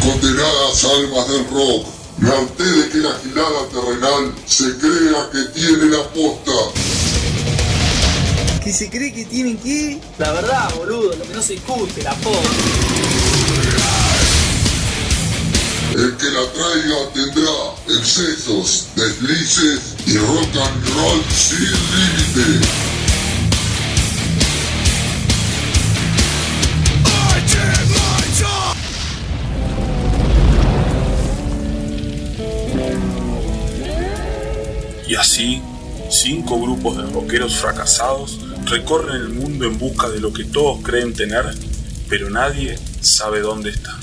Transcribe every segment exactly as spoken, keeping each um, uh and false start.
Condenadas almas del rock, me harté de que la gilada terrenal se crea que tiene la posta. ¿Que se cree que tienen qué? La verdad, boludo, lo que no se discute, la posta. El que la traiga tendrá excesos, deslices y rock and roll sin límite. Y así, cinco grupos de rockeros fracasados recorren el mundo en busca de lo que todos creen tener, pero nadie sabe dónde está.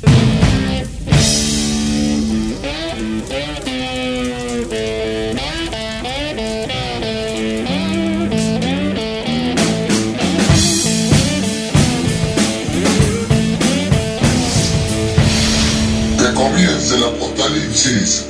Que comience el apocalipsis.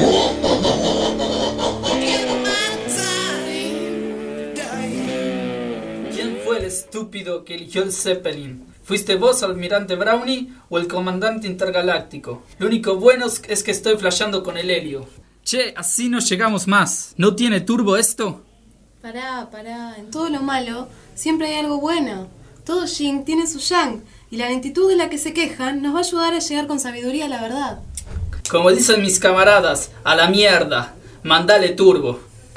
¿Quién fue el estúpido que eligió el Zeppelin? ¿Fuiste vos, almirante Brownie, o el comandante intergaláctico? Lo único bueno es que estoy flasheando con el helio. Che, así no llegamos más. ¿No tiene turbo esto? Pará, pará. En todo lo malo siempre hay algo bueno. Todo yin tiene su yang, y la lentitud de la que se quejan nos va a ayudar a llegar con sabiduría a la verdad. Como dicen mis camaradas, a la mierda. Mandale turbo.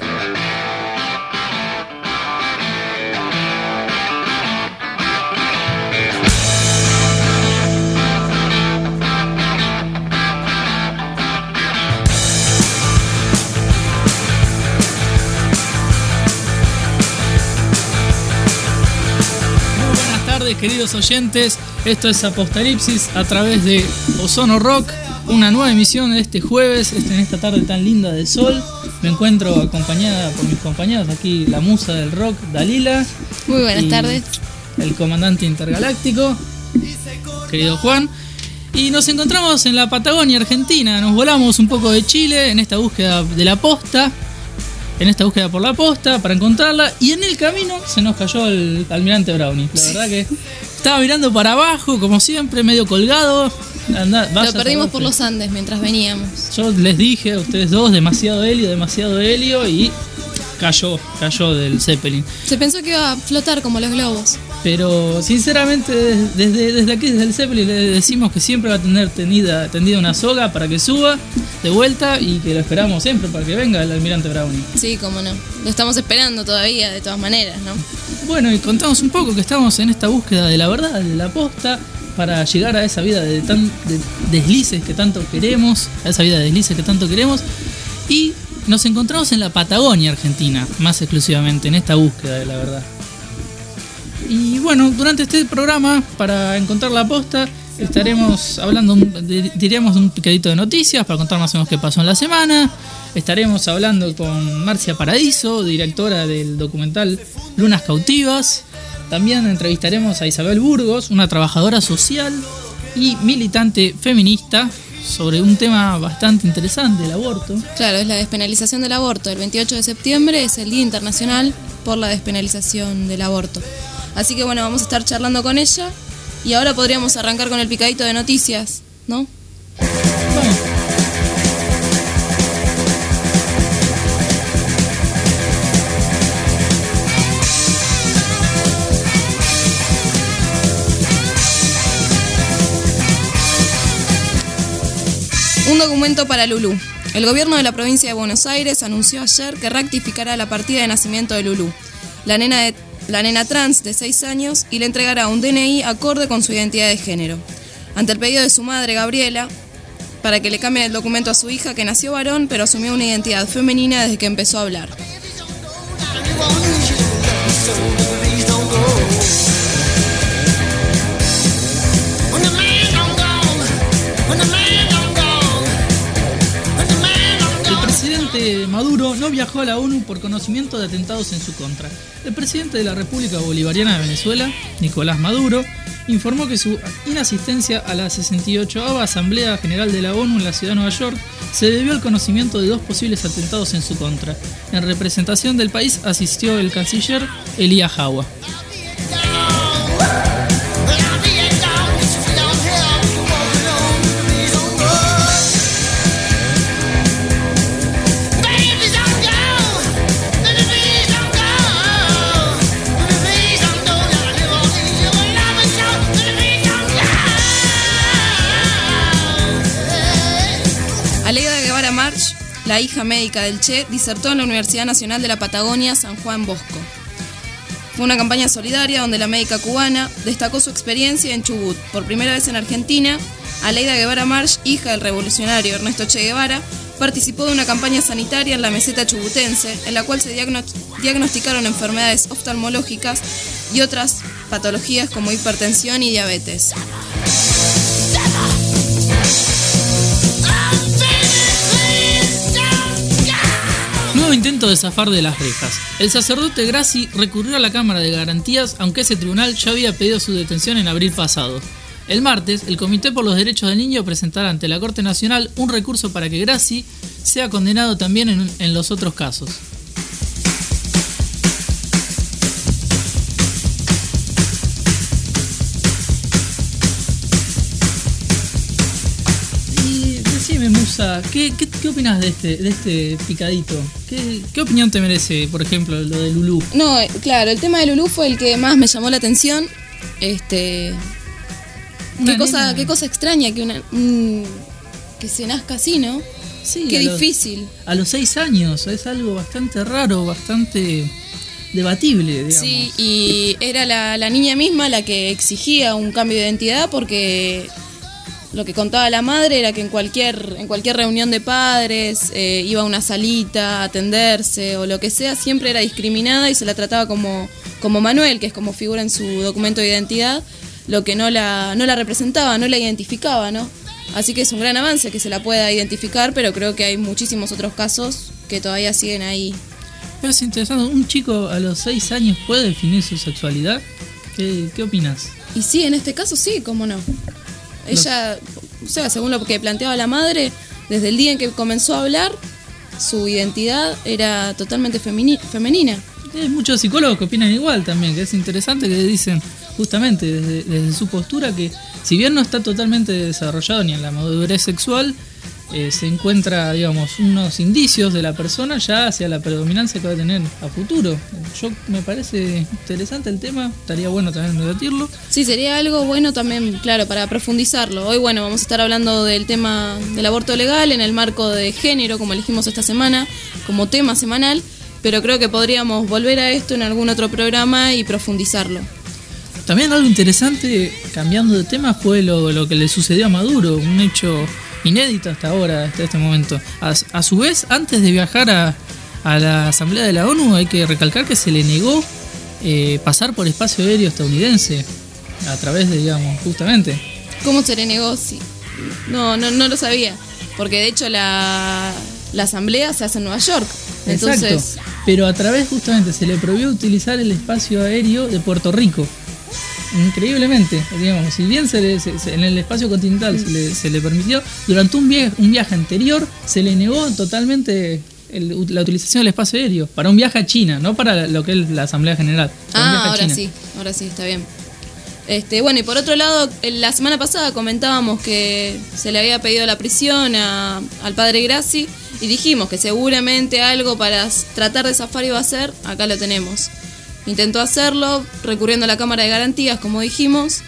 Queridos oyentes, esto es Apocalipsis a través de Ozono Rock, una nueva emisión de este jueves, en esta tarde tan linda de sol. Me encuentro acompañada por mis compañeros, aquí la musa del rock, Dalila. Muy buenas tardes. El comandante intergaláctico, querido Juan. Y nos encontramos en la Patagonia Argentina, nos volamos un poco de Chile en esta búsqueda de la posta. En esta búsqueda por la posta para encontrarla, y en el camino se nos cayó el almirante Brownie. La verdad que estaba mirando para abajo, como siempre, medio colgado. Anda, Lo perdimos por los Andes mientras veníamos. Yo les dije a ustedes dos, demasiado helio, demasiado helio, y cayó, cayó del Zeppelin. Se pensó que iba a flotar como los globos. Pero sinceramente desde, desde aquí, desde el Zeppelin, le decimos que siempre va a tener tendida, tendida una soga para que suba de vuelta, y que lo esperamos siempre para que venga el almirante Brownie. Sí, cómo no. Lo estamos esperando todavía, de todas maneras, ¿no? Bueno, y contamos un poco que estamos en esta búsqueda de la verdad, de la posta, para llegar a esa vida de, tan, de deslices que tanto queremos, a esa vida de deslices que tanto queremos, y nos encontramos en la Patagonia Argentina, más exclusivamente, en esta búsqueda de la verdad. Y bueno, durante este programa, para encontrar la posta, estaremos hablando, diríamos, de un picadito de noticias para contar más o menos qué pasó en la semana. Estaremos hablando con Marcia Paradiso, directora del documental Lunas Cautivas. También entrevistaremos a Isabel Burgos, una trabajadora social y militante feminista, sobre un tema bastante interesante, el aborto. Claro, es la despenalización del aborto. El veintiocho de septiembre es el Día Internacional por la Despenalización del Aborto. Así que bueno, vamos a estar charlando con ella. Y ahora podríamos arrancar con el picadito de noticias, ¿no? Bueno. Un documento para Lulú. El gobierno de la provincia de Buenos Aires anunció ayer que rectificará la partida de nacimiento de Lulú, la nena, de, la nena trans de seis años, y le entregará un D N I acorde con su identidad de género. Ante el pedido de su madre, Gabriela, para que le cambie el documento a su hija, que nació varón pero asumió una identidad femenina desde que empezó a hablar. Maduro no viajó a la ONU por conocimiento de atentados en su contra. El presidente de la República Bolivariana de Venezuela, Nicolás Maduro, informó que su inasistencia a la sesenta y ochava Asamblea General de la ONU en la ciudad de Nueva York se debió al conocimiento de dos posibles atentados en su contra. En representación del país asistió el canciller Elías Jawa. la hija médica del Che, disertó en la Universidad Nacional de la Patagonia San Juan Bosco. Fue una campaña solidaria donde la médica cubana destacó su experiencia en Chubut. Por primera vez en Argentina, Aleida Guevara March, hija del revolucionario Ernesto Che Guevara, participó de una campaña sanitaria en la meseta chubutense, en la cual se diagnosticaron enfermedades oftalmológicas y otras patologías como hipertensión y diabetes. Nuevo intento de zafar de las rejas. El sacerdote Grassi recurrió a la Cámara de Garantías, aunque ese tribunal ya había pedido su detención en abril pasado. El martes, el Comité por los Derechos del Niño presentará ante la Corte Nacional un recurso para que Grassi sea condenado también en, en los otros casos. Y decime, Musa, ¿qué, qué, qué opinas de este, de este picadito? ¿Qué, ¿Qué opinión te merece, por ejemplo, lo de Lulú? No, claro, el tema de Lulú fue el que más me llamó la atención. Este... Qué cosa, qué cosa extraña que una mm, que se nazca así, ¿no? Sí, qué a difícil. Los, a los seis años, es algo bastante raro, bastante debatible, digamos. Sí, y era la, la niña misma la que exigía un cambio de identidad porque lo que contaba la madre era que en cualquier, en cualquier reunión de padres eh, iba a una salita a atenderse o lo que sea, siempre era discriminada y se la trataba como, como Manuel, que es como figura en su documento de identidad, lo que no la, no la representaba, no la identificaba, ¿no? Así que es un gran avance que se la pueda identificar, pero creo que hay muchísimos otros casos que todavía siguen ahí. Pero es interesante, ¿un chico a los seis años puede definir su sexualidad? ¿Qué, qué opinas? Y sí, en este caso sí, cómo no. Ella, o sea, según lo que planteaba la madre, desde el día en que comenzó a hablar, su identidad era totalmente femini- femenina. Hay muchos psicólogos que opinan igual también, que es interesante, que dicen justamente desde, desde su postura que si bien no está totalmente desarrollado ni en la madurez sexual, eh, se encuentra, digamos, unos indicios de la persona ya hacia la predominancia que va a tener a futuro. Yo me parece interesante el tema, estaría bueno también debatirlo. Sí, sería algo bueno también, claro, para profundizarlo. Hoy, bueno, vamos a estar hablando del tema del aborto legal en el marco de género, como elegimos esta semana, como tema semanal, pero creo que podríamos volver a esto en algún otro programa y profundizarlo. También algo interesante, cambiando de tema, fue lo, lo que le sucedió a Maduro, un hecho inédito hasta ahora, hasta este momento. A, a su vez, antes de viajar a, a la Asamblea de la ONU, hay que recalcar que se le negó eh, pasar por espacio aéreo estadounidense, a través de, digamos, justamente. ¿Cómo se le negó? Sí. No, no, no lo sabía, porque de hecho la, la Asamblea se hace en Nueva York. Entonces... Exacto, pero a través justamente se le prohibió utilizar el espacio aéreo de Puerto Rico. Increíblemente, digamos, si bien se le, se, se, en el espacio continental se le, se le permitió, durante un viaje, un viaje anterior se le negó totalmente el, la utilización del espacio aéreo para un viaje a China, no para lo que es la Asamblea General. Ah, ahora China. sí, ahora sí, está bien. Este, bueno, y por otro lado, la semana pasada comentábamos que se le había pedido la prisión a, al padre Grassi y dijimos que seguramente algo para tratar de zafar iba a hacer, acá lo tenemos. Intentó hacerlo recurriendo a la Cámara de Garantías, como dijimos,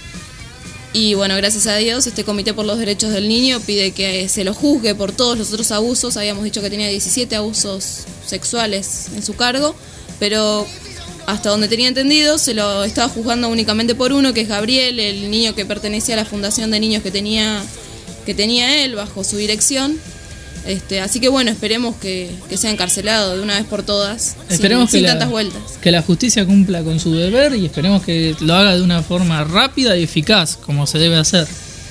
y bueno, gracias a Dios, este Comité por los Derechos del Niño pide que se lo juzgue por todos los otros abusos. Habíamos dicho que tenía diecisiete abusos sexuales en su cargo, pero hasta donde tenía entendido se lo estaba juzgando únicamente por uno, que es Gabriel, el niño que pertenecía a la fundación de niños que tenía, que tenía él bajo su dirección. Este, así que bueno, esperemos que, que sea encarcelado de una vez por todas, esperemos sin, sin que tantas la, vueltas. Que la justicia cumpla con su deber y esperemos que lo haga de una forma rápida y eficaz, como se debe hacer.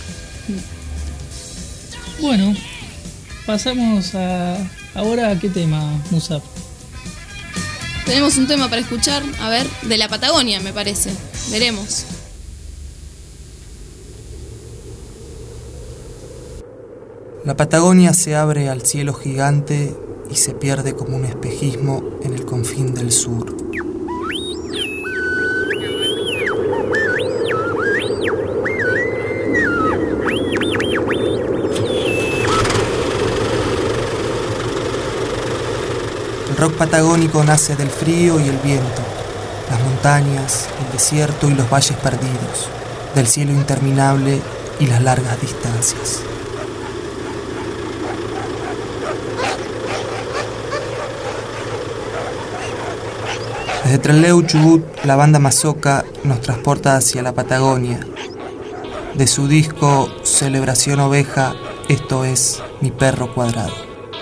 Bueno, pasamos a ahora a qué tema, Musab. Tenemos un tema para escuchar, a ver, de la Patagonia, me parece. Veremos. La Patagonia se abre al cielo gigante y se pierde como un espejismo en el confín del sur. El rock patagónico nace del frío y el viento, las montañas, el desierto y los valles perdidos, del cielo interminable y las largas distancias. Desde Trelew, Chubut, la banda Mazoca nos transporta hacia la Patagonia. De su disco Celebración Oveja, esto es Mi Perro Cuadrado.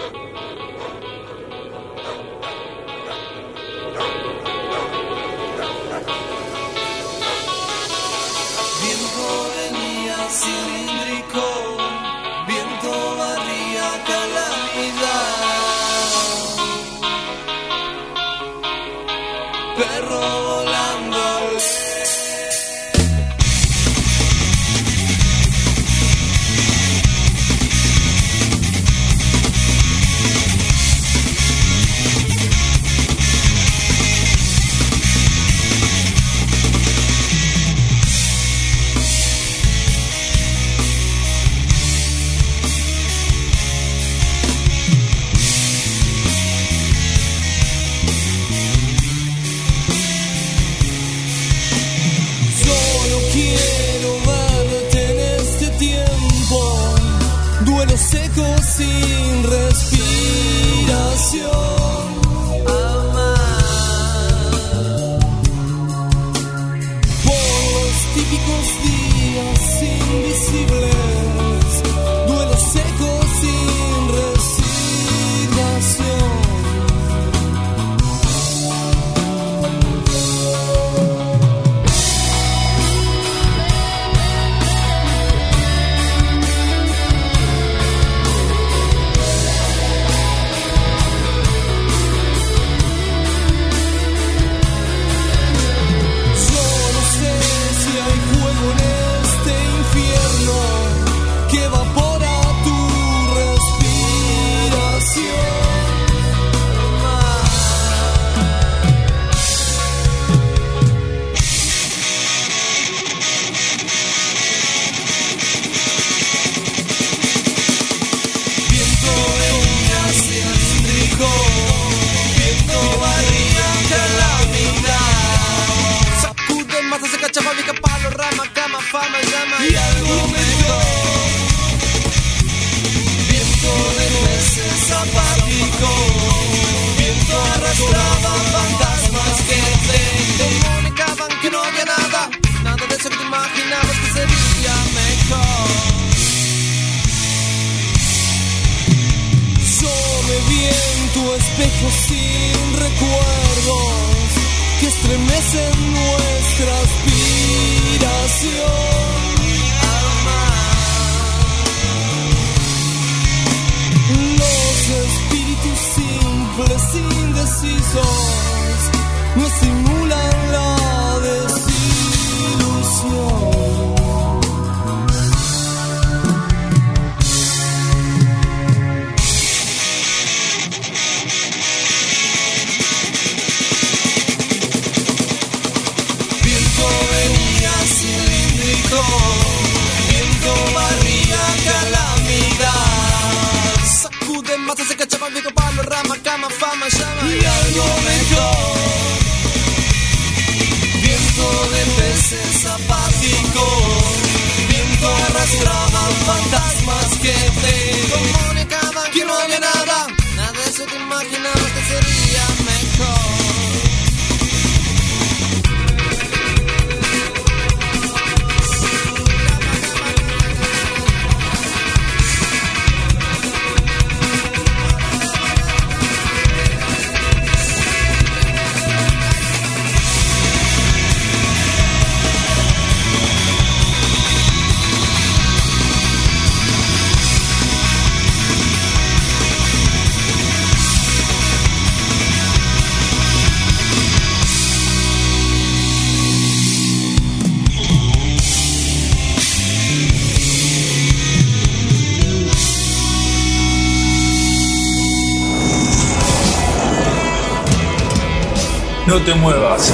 No te muevas.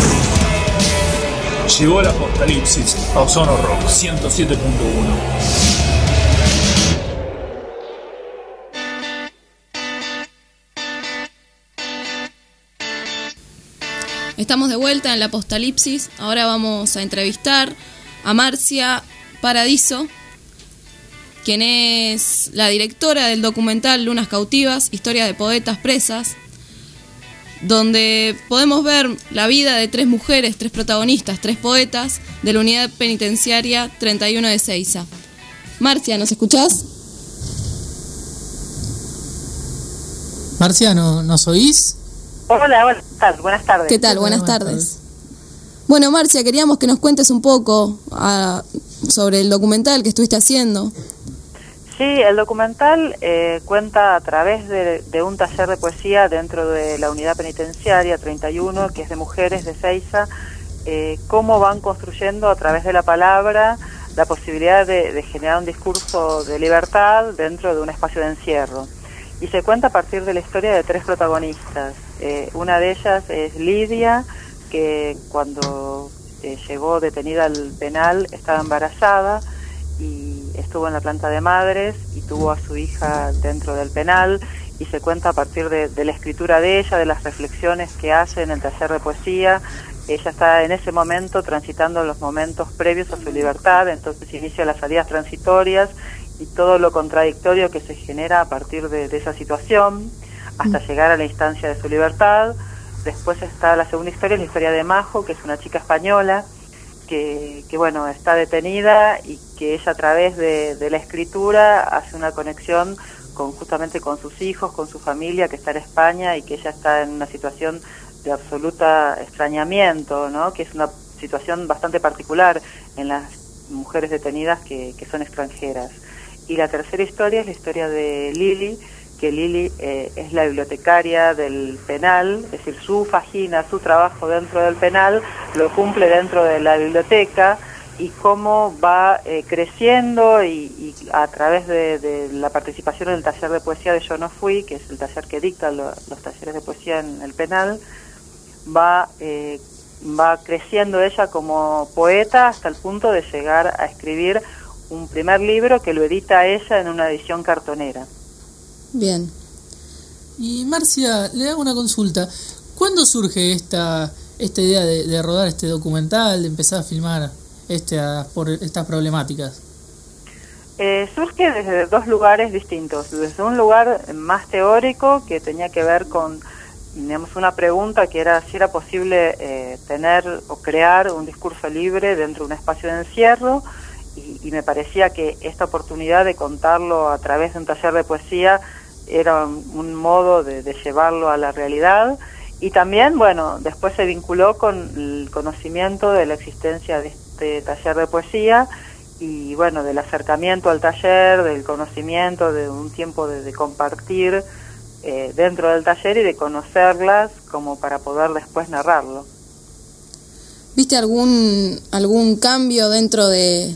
Llegó el apocalipsis a Ozono Rock ciento siete punto uno. Estamos de vuelta en la Apocalipsis. Ahora vamos a entrevistar a Marcia Paradiso, quien es la directora del documental Lunas Cautivas, historia de poetas presas. donde podemos ver la vida de tres mujeres, tres protagonistas, tres poetas de la unidad penitenciaria treinta y uno de Ezeiza. Marcia, ¿nos escuchás? Marcia, ¿no, ¿nos oís? Hola, buenas tardes. Buenas tardes. ¿Qué tal? Buenas, buenas tardes. tardes. Bueno, Marcia, queríamos que nos cuentes un poco a, sobre el documental que estuviste haciendo. Sí, el documental eh, cuenta a través de, de un taller de poesía dentro de la unidad penitenciaria treinta y uno, que es de mujeres de Ezeiza, eh, cómo van construyendo a través de la palabra la posibilidad de, de generar un discurso de libertad dentro de un espacio de encierro. Y se cuenta a partir de la historia de tres protagonistas. Eh, una de ellas es Lidia, que cuando eh, llegó detenida al penal estaba embarazada y estuvo en la planta de madres y tuvo a su hija dentro del penal, y se cuenta a partir de, de la escritura de ella, de las reflexiones que hace en el taller de poesía. Ella está en ese momento transitando los momentos previos a su libertad, entonces inicia las salidas transitorias y todo lo contradictorio que se genera a partir de, de esa situación, hasta mm. llegar a la instancia de su libertad. Después está la segunda historia, la historia de Majo, que es una chica española, que, que bueno, está detenida y que ella a través de, de la escritura hace una conexión con justamente con sus hijos, con su familia, que está en España, y que ella está en una situación de absoluta extrañamiento, ¿no? Que es una situación bastante particular en las mujeres detenidas que, que son extranjeras. Y la tercera historia es la historia de Lili, que Lili eh, es la bibliotecaria del penal, es decir, su faxina, su trabajo dentro del penal, lo cumple dentro de la biblioteca, y cómo va eh, creciendo y, y a través de, de la participación en el taller de poesía de Yo No Fui, que es el taller que dicta lo, los talleres de poesía en el penal, va, eh, va creciendo ella como poeta hasta el punto de llegar a escribir un primer libro que lo edita ella en una edición cartonera. Bien. Y Marcia, le hago una consulta. ¿Cuándo surge esta esta idea de, de rodar este documental, de empezar a filmar este, a, por estas problemáticas? Eh, surge desde dos lugares distintos. Desde un lugar más teórico, que tenía que ver con, digamos, una pregunta que era si era posible eh, tener o crear un discurso libre dentro de un espacio de encierro. Y, y me parecía que esta oportunidad de contarlo a través de un taller de poesía era un, un modo de, de llevarlo a la realidad. Y también, bueno, después se vinculó con el conocimiento de la existencia de este taller de poesía y, bueno, del acercamiento al taller, del conocimiento, de un tiempo de, de compartir eh, dentro del taller y de conocerlas como para poder después narrarlo. ¿Viste algún algún cambio dentro de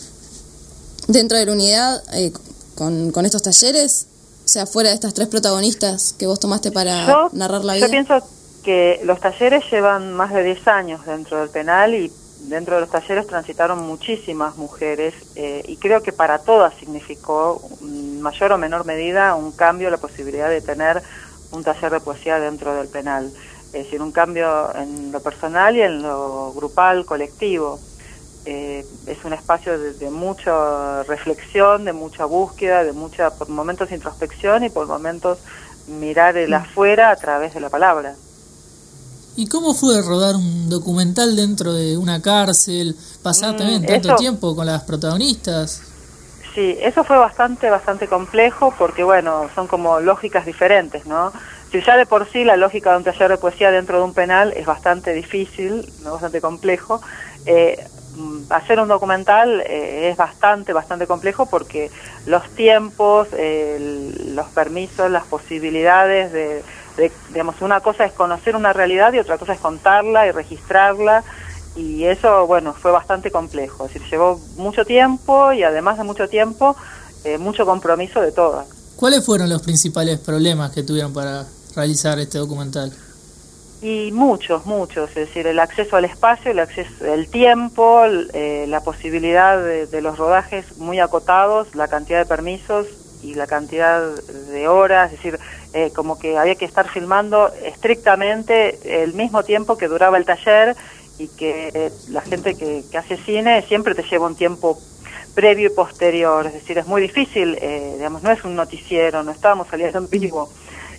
dentro de la unidad eh, con, con estos talleres? O sea, fuera de estas tres protagonistas que vos tomaste para yo, narrar la vida. Yo pienso que los talleres llevan más de diez años dentro del penal y dentro de los talleres transitaron muchísimas mujeres eh, y creo que para todas significó, en mayor o menor medida, un cambio, la posibilidad de tener un taller de poesía dentro del penal. Es decir, un cambio en lo personal y en lo grupal, colectivo. Eh, es un espacio de, de mucha reflexión, de mucha búsqueda, de mucha, por momentos, introspección y por momentos mirar el afuera a través de la palabra. ¿Y cómo fue rodar un documental dentro de una cárcel? ¿Pasar mm, también tanto eso, tiempo con las protagonistas? Sí, eso fue bastante, bastante complejo porque, bueno, son como lógicas diferentes, ¿no? Si ya de por sí la lógica de un taller de poesía dentro de un penal es bastante difícil, ¿no? Bastante complejo, eh, hacer un documental eh, es bastante, bastante complejo porque los tiempos, eh, el, los permisos, las posibilidades de, de, digamos, una cosa es conocer una realidad y otra cosa es contarla y registrarla, y eso, bueno, fue bastante complejo. Es decir, llevó mucho tiempo y además de mucho tiempo, eh, mucho compromiso de todas. ¿Cuáles fueron los principales problemas que tuvieron para realizar este documental? Y muchos, muchos, es decir, el acceso al espacio, el acceso, el tiempo, eh, la posibilidad de, de los rodajes muy acotados, la cantidad de permisos y la cantidad de horas, es decir, eh, como que había que estar filmando estrictamente el mismo tiempo que duraba el taller, y que eh, la gente que, que hace cine siempre te lleva un tiempo previo y posterior, es decir, es muy difícil, eh, digamos, no es un noticiero, no estábamos saliendo en vivo.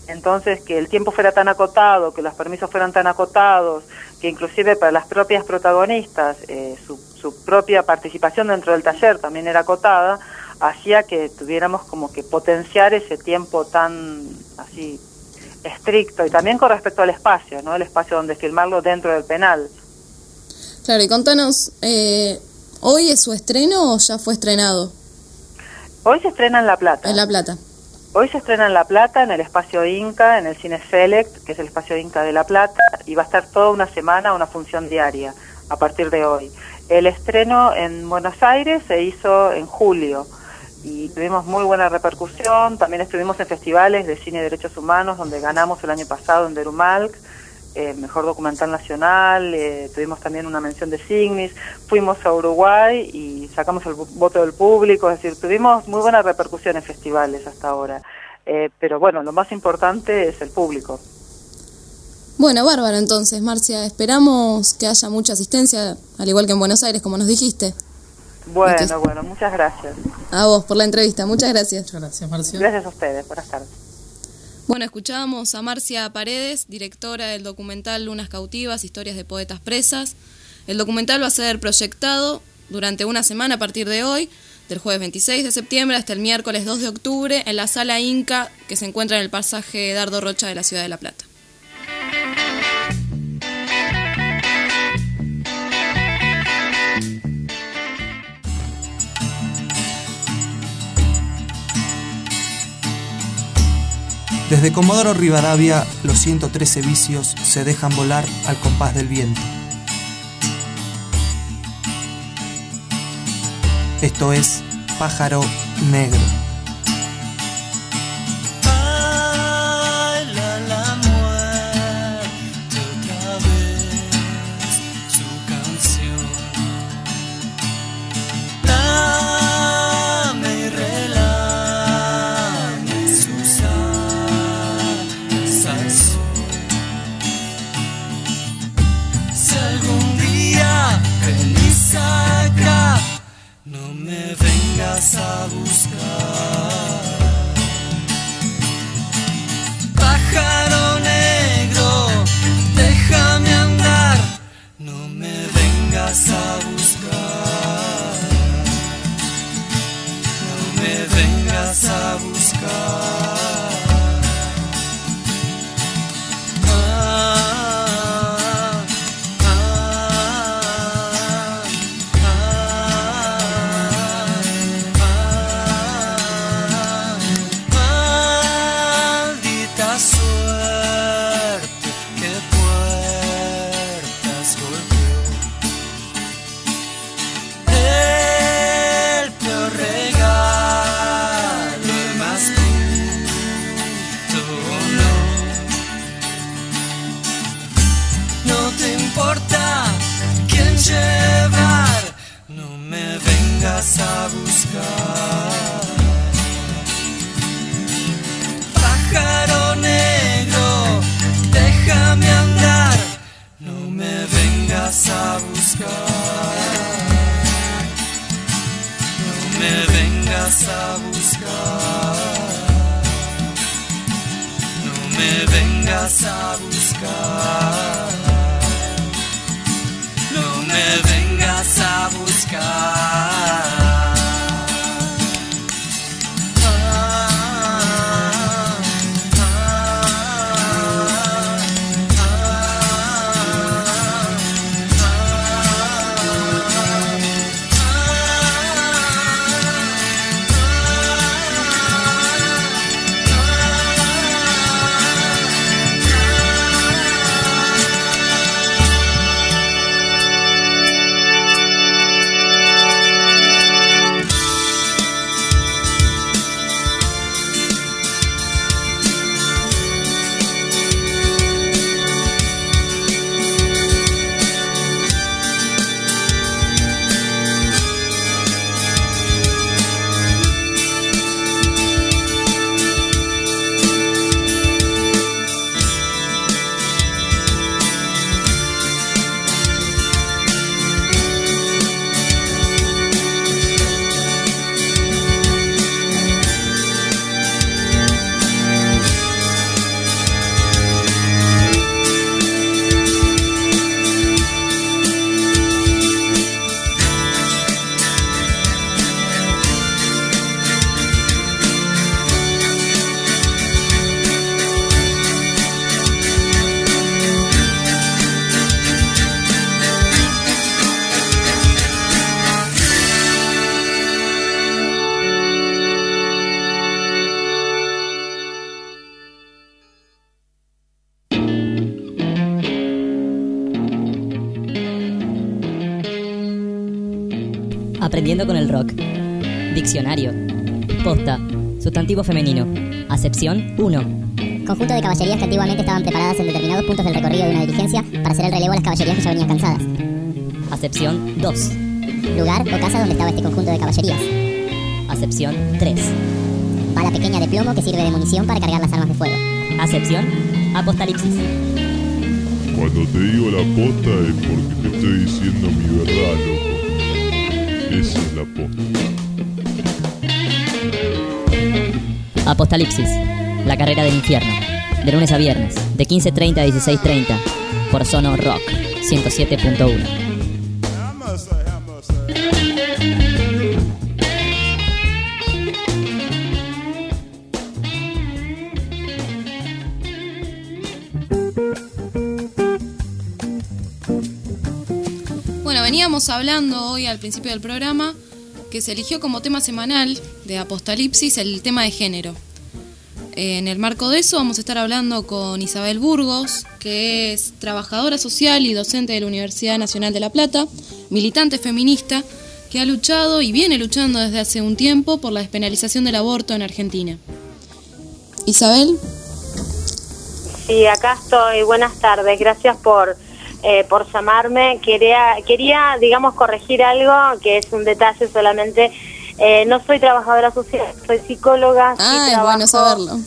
Entonces, que el tiempo fuera tan acotado, que los permisos fueran tan acotados, que inclusive para las propias protagonistas eh, su, su propia participación dentro del taller también era acotada, hacía que tuviéramos como que potenciar ese tiempo tan así estricto, y también con respecto al espacio, ¿no? El espacio donde filmarlo dentro del penal. Claro, y contanos, eh, ¿hoy es su estreno o ya fue estrenado? Hoy se estrena en La Plata. En La Plata. Hoy se estrena en La Plata, en el espacio Inca, en el Cine Select, que es el espacio Inca de La Plata, y va a estar toda una semana, una función diaria, a partir de hoy. El estreno en Buenos Aires se hizo en julio, y tuvimos muy buena repercusión. También estuvimos en festivales de cine y derechos humanos, donde ganamos el año pasado en Derumalc, eh, mejor documental nacional, eh, tuvimos también una mención de Signis, fuimos a Uruguay y sacamos el voto del público, es decir, tuvimos muy buena repercusión en festivales hasta ahora, eh, pero bueno, lo más importante es el público. Bueno, bárbaro entonces, Marcia, esperamos que haya mucha asistencia, al igual que en Buenos Aires, como nos dijiste. Bueno, que... bueno, muchas gracias. A vos por la entrevista, muchas gracias. Muchas gracias, Marcia. Gracias a ustedes, buenas tardes. Bueno, escuchábamos a Marcia Paredes, directora del documental Lunas Cautivas, historias de poetas presas. El documental va a ser proyectado durante una semana a partir de hoy, del jueves veintiséis de septiembre hasta el miércoles dos de octubre, en la Sala Inca, que se encuentra en el pasaje Dardo Rocha de la ciudad de La Plata. Desde Comodoro Rivadavia, los ciento trece vicios se dejan volar al compás del viento. Esto es Pájaro Negro. Baila la muerte otra vez su canción. Lame y relame su sensación. Si algún día venís acá, no me vengas a buscar. Pájaro negro, déjame andar, no me vengas a buscar. No me vengas a buscar. A buscar. Pájaro negro, déjame andar, no me vengas a buscar. No me vengas a buscar. No me vengas a buscar. No me vengas a buscar. Aprendiendo con el rock. Diccionario. Posta. Sustantivo femenino. Acepción uno. Conjunto de caballerías que antiguamente estaban preparadas en determinados puntos del recorrido de una diligencia para hacer el relevo a las caballerías que ya venían cansadas. Acepción dos. Lugar o casa donde estaba este conjunto de caballerías. Acepción tres. Bala pequeña de plomo que sirve de munición para cargar las armas de fuego. Acepción Apocalipsis. Cuando te digo la posta es porque te estoy diciendo mi verdad, loco. Esa es la posta. Apocalipsis, la carrera del infierno. De lunes a viernes, de quince treinta a dieciséis treinta, por Sono Rock ciento siete punto uno. Bueno, veníamos hablando hoy al principio del programa que se eligió como tema semanal de Apocalipsis el tema de género. En el marco de eso vamos a estar hablando con Isabel Burgos, que es trabajadora social y docente de la Universidad Nacional de La Plata, militante feminista, que ha luchado y viene luchando desde hace un tiempo por la despenalización del aborto en Argentina. Isabel. Sí, acá estoy. Buenas tardes. Gracias por, eh, por llamarme. Quería, quería, digamos, corregir algo que es un detalle solamente. Eh, no soy trabajadora social, soy psicóloga. Ah, sí es bueno saberlo.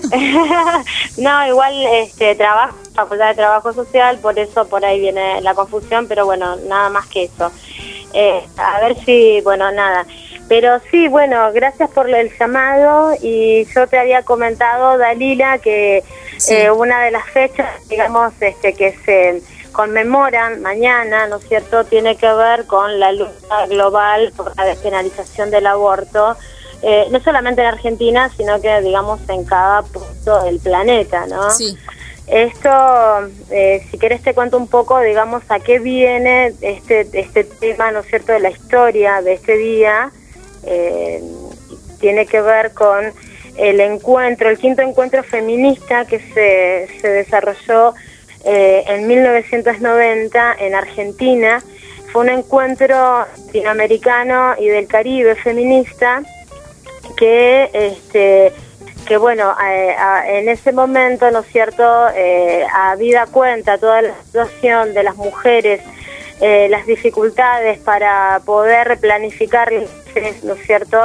No, igual este, trabajo en la Facultad de Trabajo Social, por eso por ahí viene la confusión, pero bueno, nada más que eso. Eh, a ver si, bueno, nada. Pero sí, bueno, gracias por el llamado y yo te había comentado, Dalila, que sí. eh, una de las fechas, digamos, este, que se conmemoran mañana, ¿no es cierto?, tiene que ver con la lucha global por la despenalización del aborto, eh, no solamente en Argentina, sino que, digamos, en cada punto del planeta, ¿no? Sí. Esto, eh, si querés te cuento un poco, digamos, a qué viene este, este tema, ¿no es cierto?, de la historia de este día. Eh, tiene que ver con el encuentro, el quinto encuentro feminista que se, se desarrolló Eh, en mil novecientos noventa en Argentina. Fue un encuentro latinoamericano y del Caribe feminista que este que bueno eh, a, en ese momento, ¿no es cierto?, eh, habida cuenta toda la situación de las mujeres, eh, las dificultades para poder planificar, ¿no es cierto?,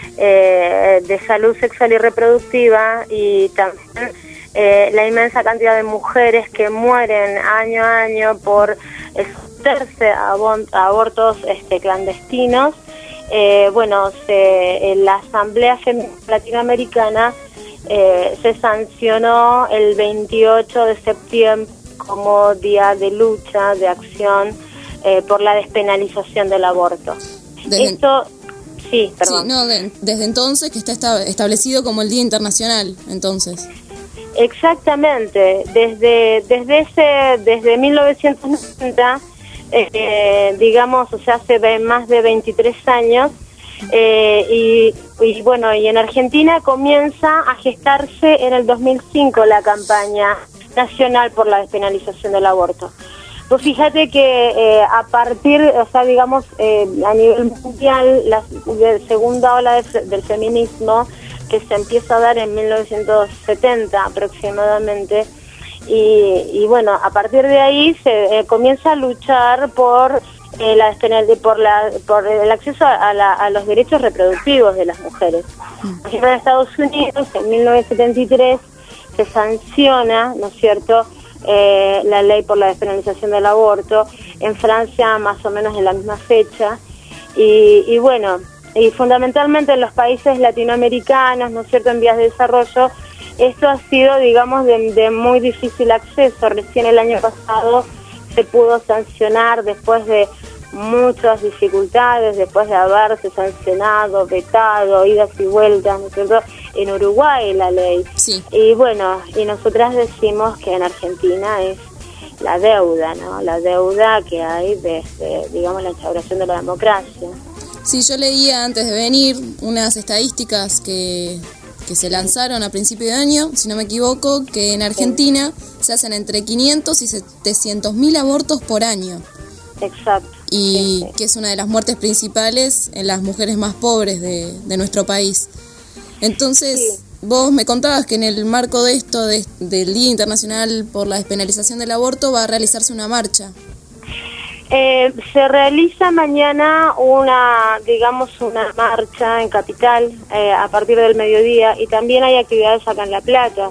eh, de salud sexual y reproductiva, y también Eh, la inmensa cantidad de mujeres que mueren año a año por someterse a, abon- a abortos este, clandestinos. Eh, bueno, se, en la Asamblea Feminista Latinoamericana eh, se sancionó el veintiocho de septiembre como día de lucha, de acción eh, por la despenalización del aborto. Desde Esto, sí, perdón. Sí, no, de, desde entonces que está esta- establecido como el Día Internacional, entonces. Exactamente, desde desde ese desde mil novecientos noventa, eh, digamos, o sea, hace más de veintitrés años, eh, y, y bueno, y en Argentina comienza a gestarse en el dos mil cinco la campaña nacional por la despenalización del aborto. Pues fíjate que eh, a partir, o sea, digamos, eh, a nivel mundial, la, la segunda ola de, del feminismo que se empieza a dar en mil novecientos setenta aproximadamente, y, y bueno, a partir de ahí se eh, comienza a luchar por eh, la por la por el acceso a, la, a los derechos reproductivos de las mujeres. Por ejemplo, en Estados Unidos en mil novecientos setenta y tres se sanciona, ¿no es cierto?, eh, la ley por la despenalización del aborto. En Francia más o menos en la misma fecha, y, y bueno, y fundamentalmente en los países latinoamericanos, ¿no es cierto?, en vías de desarrollo, esto ha sido, digamos, de, de muy difícil acceso. Recién el año pasado se pudo sancionar después de muchas dificultades, después de haberse sancionado, vetado, idas y vueltas, ¿no es cierto?, en Uruguay la ley. Sí. Y bueno, y nosotras decimos que en Argentina es la deuda, ¿no?, la deuda que hay desde, digamos, la instauración de la democracia. Sí, yo leía antes de venir unas estadísticas que, que se lanzaron a principio de año, si no me equivoco, que en Argentina se hacen entre quinientos y setecientos mil abortos por año. Exacto. y sí, sí. que es una de las muertes principales en las mujeres más pobres de, de nuestro país. Entonces, sí. Vos me contabas que en el marco de esto, de, del Día Internacional por la Despenalización del Aborto, va a realizarse una marcha. Eh, se realiza mañana una, digamos, una marcha en Capital eh, a partir del mediodía, y también hay actividades acá en La Plata,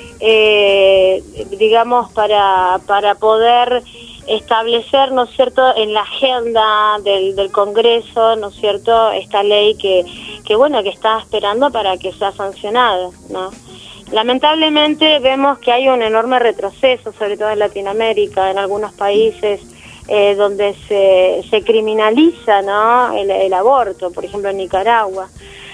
eh, digamos, para, para poder establecer, ¿no es cierto?, en la agenda del, del Congreso, ¿no es cierto?, esta ley que, que bueno, que está esperando para que sea sancionada, ¿no? Lamentablemente vemos que hay un enorme retroceso, sobre todo en Latinoamérica, en algunos países eh, donde se, se criminaliza, ¿no?, el, el aborto, por ejemplo en Nicaragua.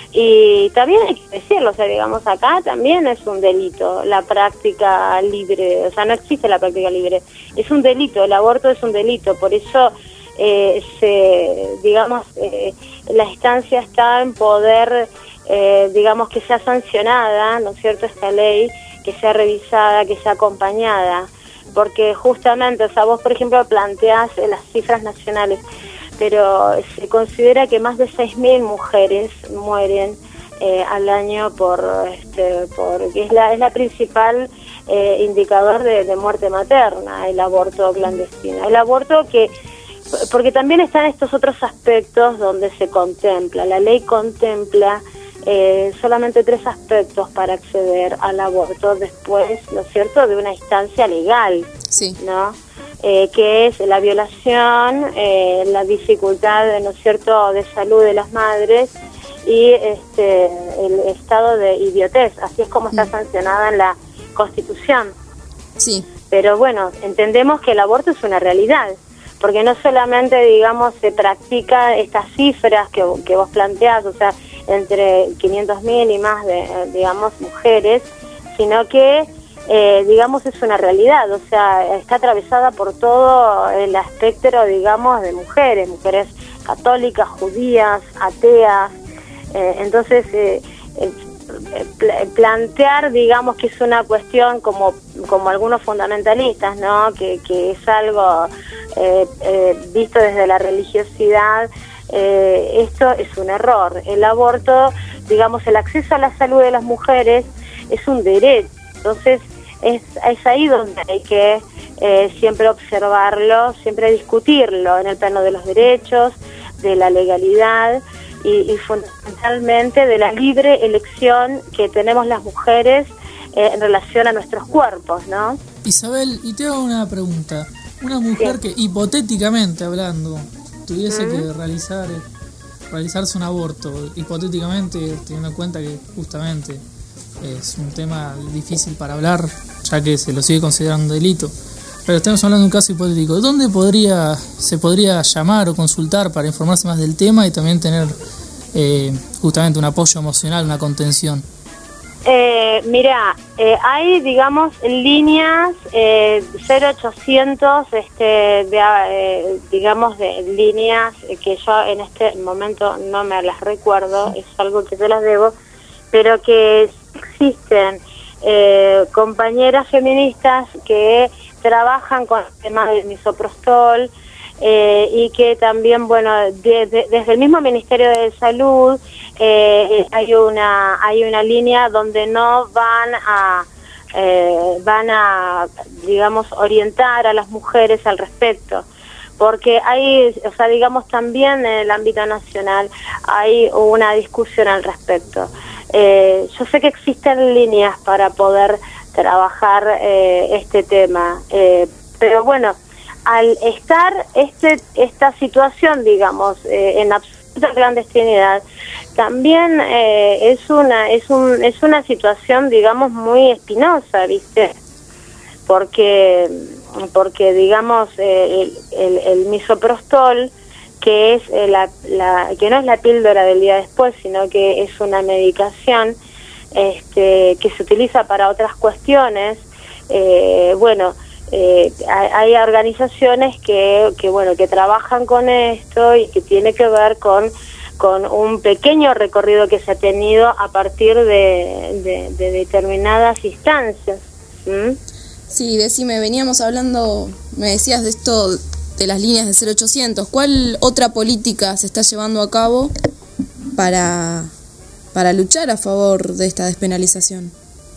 Y también hay que decirlo, o sea, digamos, acá también es un delito la práctica libre, o sea, no existe la práctica libre, es un delito, el aborto es un delito, por eso, eh, se, digamos, eh, la instancia está en poder, eh, digamos, que sea sancionada, ¿no es cierto?, esta ley, que sea revisada, que sea acompañada, porque justamente, o sea, vos, por ejemplo, planteás las cifras nacionales, pero se considera que más de seis mil mujeres mueren eh, al año por, este, por que es la, es la principal eh, indicador de, de muerte materna, el aborto clandestino. El aborto que, porque también están estos otros aspectos donde se contempla, la ley contempla eh, solamente tres aspectos para acceder al aborto después, ¿no es cierto?, de una instancia legal, sí, ¿no? Eh, que es la violación, eh, la dificultad, ¿no es cierto?, de salud de las madres y este el estado de idiotez. Así es como está sancionada en la Constitución. Sí. Pero bueno, entendemos que el aborto es una realidad, porque no solamente, digamos, se practica estas cifras que, que vos planteás, o sea, entre quinientos mil y más de, digamos, mujeres, sino que Eh, digamos, es una realidad, o sea, está atravesada por todo el espectro, digamos, de mujeres, mujeres católicas, judías, ateas, eh, entonces eh, eh, pl- plantear, digamos, que es una cuestión como, como algunos fundamentalistas, ¿no?, que, que es algo eh, eh, visto desde la religiosidad, eh, esto es un error. El aborto, digamos, el acceso a la salud de las mujeres es un derecho, entonces Es, es ahí donde hay que eh, siempre observarlo, siempre discutirlo en el plano de los derechos, de la legalidad y, y fundamentalmente de la libre elección que tenemos las mujeres eh, en relación a nuestros cuerpos, ¿no? Isabel, y te hago una pregunta. Una mujer sí. que hipotéticamente hablando tuviese uh-huh. que realizar realizarse un aborto, hipotéticamente teniendo en cuenta que justamente es un tema difícil para hablar, ya que se lo sigue considerando un delito. Pero estamos hablando de un caso hipotético. ¿Dónde podría se podría llamar o consultar para informarse más del tema y también tener eh, justamente un apoyo emocional, una contención? Eh, mira, eh, hay, digamos, líneas eh, cero ochocientos, este, de, eh, digamos, de líneas que yo en este momento no me las recuerdo, es algo que yo las debo, pero que existen eh, compañeras feministas que trabajan con el tema del misoprostol eh, y que también, bueno, de, de, desde el mismo Ministerio de Salud eh, hay una hay una línea donde no van a eh, van a, digamos, orientar a las mujeres al respecto, porque hay, o sea, digamos, también en el ámbito nacional hay una discusión al respecto. Eh, yo sé que existen líneas para poder trabajar eh, este tema, eh, pero bueno, al estar este esta situación, digamos, eh, en absoluta clandestinidad, también eh, es una es un es una situación, digamos, muy espinosa, ¿viste? Porque porque digamos eh, el, el, el misoprostol, que es eh, la, la que no es la píldora del día después, sino que es una medicación este, que se utiliza para otras cuestiones. Eh, bueno, eh, hay, hay organizaciones que, que bueno que trabajan con esto y que tiene que ver con con un pequeño recorrido que se ha tenido a partir de, de, de determinadas instancias. ¿Mm? Sí, decime, veníamos hablando, me decías de esto de las líneas de cero ochocientos, ¿cuál otra política se está llevando a cabo para, para luchar a favor de esta despenalización?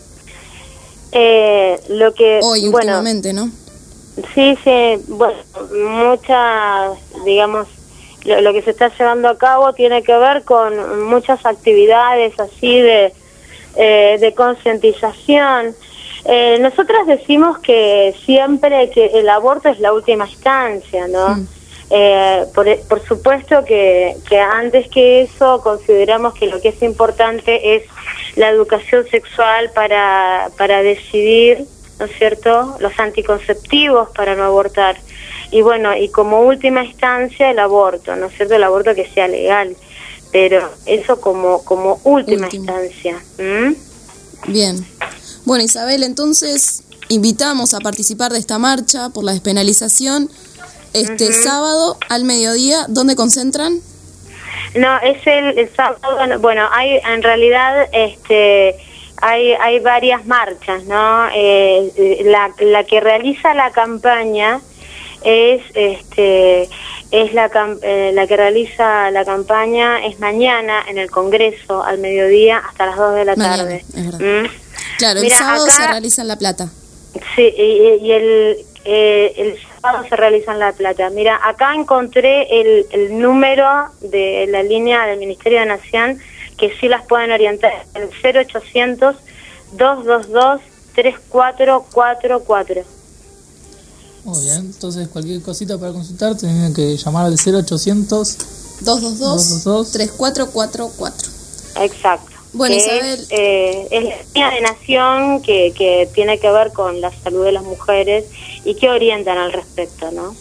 Eh, lo que Hoy, bueno, últimamente, ¿no? Sí, sí, bueno, muchas, digamos, lo, lo que se está llevando a cabo tiene que ver con muchas actividades así de, eh, de concientización. Eh, nosotras decimos que siempre que el aborto es la última instancia, ¿no? Mm. Eh, por, por supuesto que, que antes que eso consideramos que lo que es importante es la educación sexual para, para decidir, ¿no es cierto?, los anticonceptivos para no abortar. Y bueno, y como última instancia el aborto, ¿no es cierto?, el aborto que sea legal. Pero eso como, como última Último. instancia. ¿Mm? Bien. Bueno, Isabel, entonces invitamos a participar de esta marcha por la despenalización este uh-huh. sábado al mediodía. ¿Dónde concentran? No, es el, el sábado, bueno, hay en realidad este hay hay varias marchas, ¿no? Eh, la, la que realiza la campaña es este es la eh, la que realiza la campaña es mañana en el Congreso al mediodía hasta las dos de la mañana, tarde. Es verdad. ¿Mm? Claro, Mira, el sábado acá, se realiza en La Plata. Sí, y, y el eh, el sábado se realiza en La Plata. Mira, acá encontré el, el número de la línea del Ministerio de Nación que sí las pueden orientar, el cero ochocientos, dos dos dos, tres cuatro cuatro cuatro. Muy bien, entonces cualquier cosita para consultar tienen que llamar al cero ochocientos, dos dos dos, tres cuatro cuatro cuatro. Exacto. Bueno, Isabel. Es, eh, es la línea de Nación que, que tiene que ver con la salud de las mujeres y que orientan al respecto, ¿no?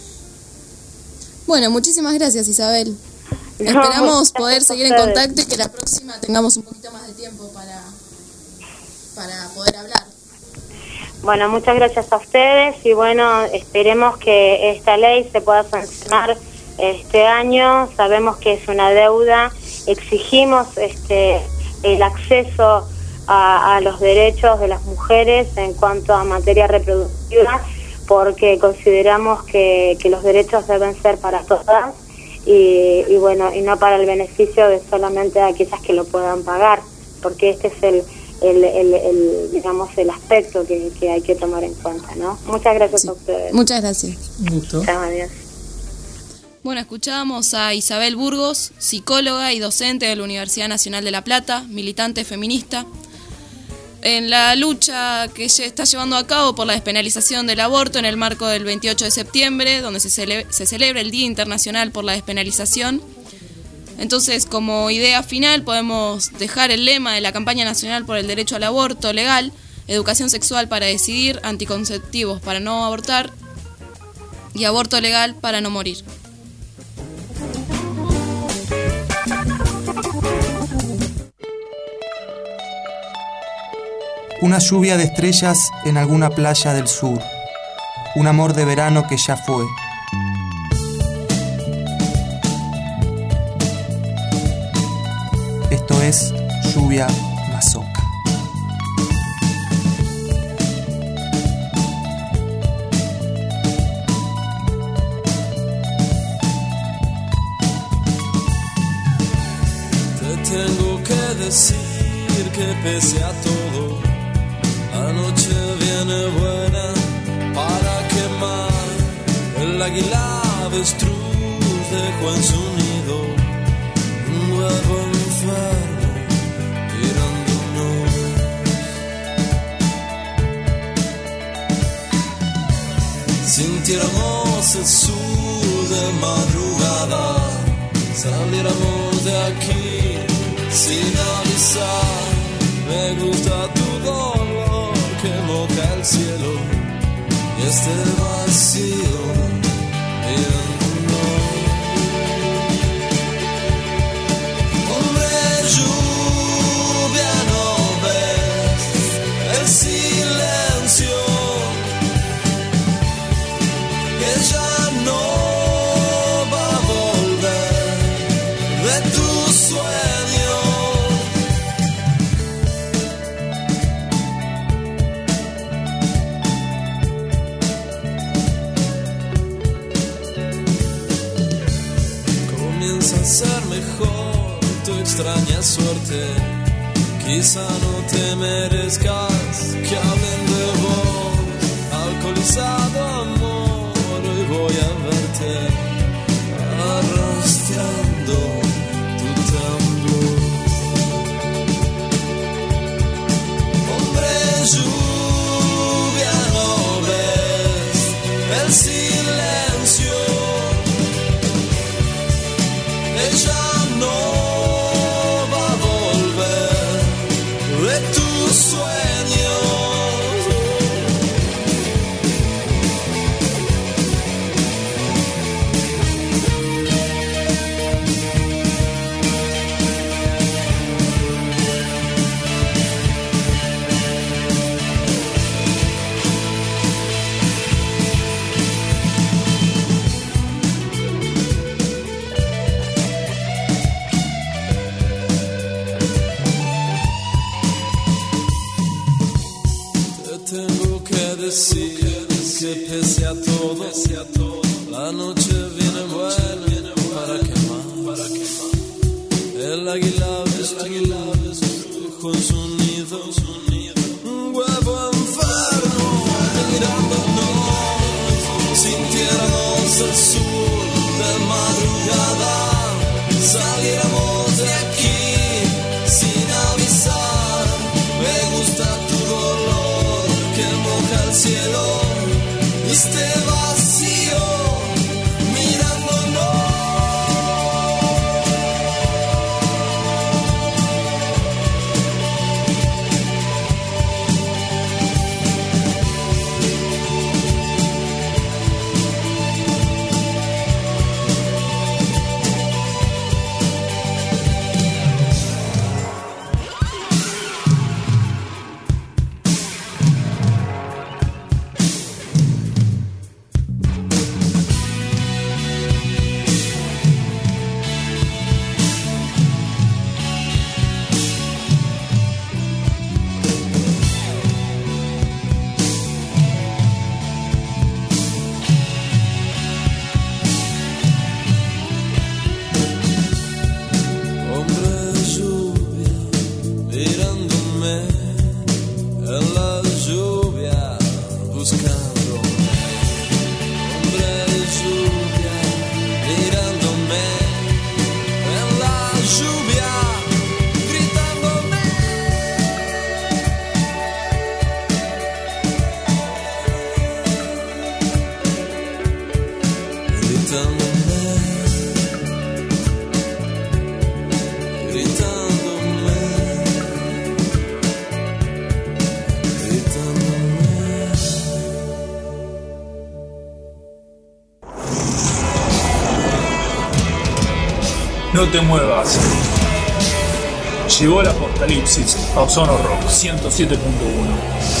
Bueno, muchísimas gracias, Isabel. No, Esperamos poder seguir en contacto y que la próxima tengamos un poquito más de tiempo para, para poder hablar. Bueno, muchas gracias a ustedes y bueno, esperemos que esta ley se pueda sancionar este año. Sabemos que es una deuda, exigimos este el acceso a, a los derechos de las mujeres en cuanto a materia reproductiva, porque consideramos que, que los derechos deben ser para todas y, y bueno, y no para el beneficio de solamente aquellas que lo puedan pagar, porque este es el El, el, el digamos el aspecto que, que hay que tomar en cuenta, ¿no? Muchas gracias sí. a ustedes. Muchas gracias. Un gusto. Chao, adiós. Bueno, escuchábamos a Isabel Burgos, psicóloga y docente de la Universidad Nacional de La Plata, militante feminista, en la lucha que se está llevando a cabo por la despenalización del aborto en el marco del veintiocho de septiembre, donde se, cele- se celebra el Día Internacional por la Despenalización. Entonces, como idea final, podemos dejar el lema de la campaña nacional por el derecho al aborto legal, educación sexual para decidir, anticonceptivos para no abortar y aborto legal para no morir. Una lluvia de estrellas en alguna playa del sur. Un amor de verano que ya fue. Esto es Lluvia Mazoca. Te tengo que decir que pese a todo, la noche viene buena para quemar. El águila avestruz dejó en su nido un huevo enfermo mirándonos. Sintiéramos el sur de madrugada, saliéramos de aquí sin avisar. Me gusta tu dolor que moja el cielo y este vacío mirándonos. Hombre, lluvia, no ves el silencio que ya no va a volver de tus sueños. suerte. Quizá no te merezcas que hablen de vos, alcoholizado amor, hoy voy a verte arrastrando tu tambor. Hombre lluvia, no ves el silencio, ella no va a volver de tus sueños. Tengo que decir que pese a todo, la noche viene buena para quemar. El águila dejó en su nido un huevo enfermo mirándonos. Sintiéramos el sur de madrugada, saliéramos de aquí sin avisar. Me gusta tu dolor que moja el cielo y este vacío mirándonos. No te muevas. Llegó el apocalipsis a Ozono Rock ciento siete punto uno.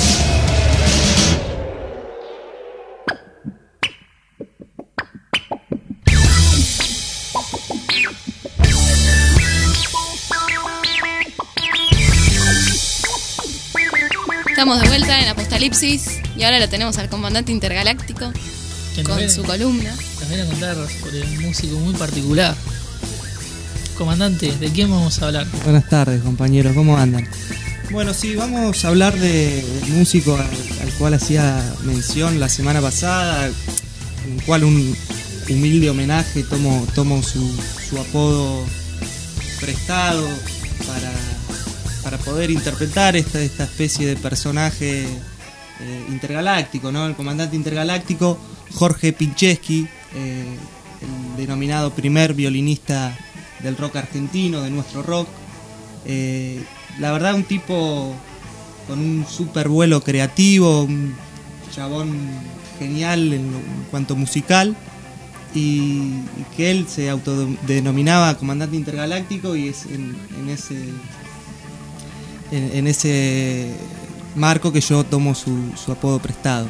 Estamos de vuelta en Apocalipsis y ahora lo tenemos al comandante intergaláctico Que nos con viene- su columna. Nos viene a contar sobre un músico muy particular. Comandante, ¿de quién vamos a hablar? Buenas tardes, compañeros, ¿cómo andan? Bueno, sí, vamos a hablar de, del músico al, al cual hacía mención la semana pasada, en el cual un humilde homenaje tomo, tomo su, su apodo prestado para, para poder interpretar esta, esta especie de personaje eh, intergaláctico, ¿no? El comandante intergaláctico, Jorge Pincheski, eh, el denominado primer violinista del rock argentino, de nuestro rock. Eh, la verdad, un tipo con un super vuelo creativo, un chabón genial en, lo, en cuanto musical, y, y que él se autodenominaba comandante intergaláctico, y es en, en ese en, en ese marco que yo tomo su, su apodo prestado.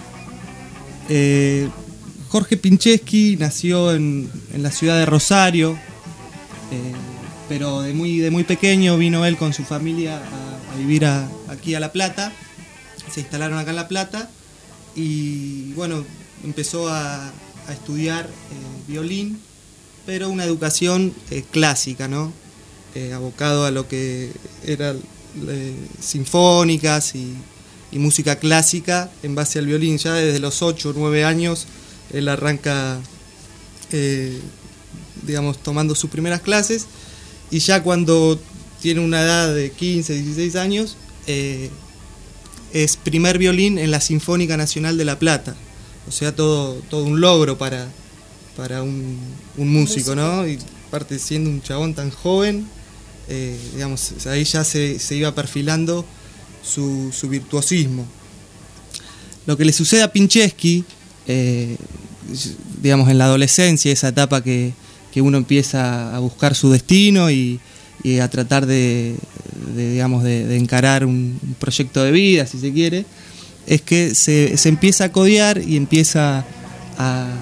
Eh, Jorge Pincheski nació en, en la ciudad de Rosario, eh, pero de muy, de muy pequeño vino él con su familia a, a vivir a, aquí a La Plata. Se instalaron acá en La Plata y bueno, empezó a, a estudiar eh, violín, pero una educación eh, clásica, ¿no? eh, abocado a lo que era eh, sinfónicas y, y música clásica en base al violín. Ya desde los ocho o nueve años él arranca, eh, digamos, tomando sus primeras clases, y ya cuando tiene una edad de quince, dieciséis años, eh, es primer violín en la Sinfónica Nacional de La Plata. O sea, todo, todo un logro para, para un, un músico, ¿no? Y aparte siendo un chabón tan joven, eh, digamos, ahí ya se, se iba perfilando su, su virtuosismo. Lo que le sucede a Pincheski, eh, digamos, en la adolescencia, esa etapa que, que uno empieza a buscar su destino y, y a tratar de, de digamos, de, de encarar un, un proyecto de vida, si se quiere, es que se, se empieza a codear y empieza a, a,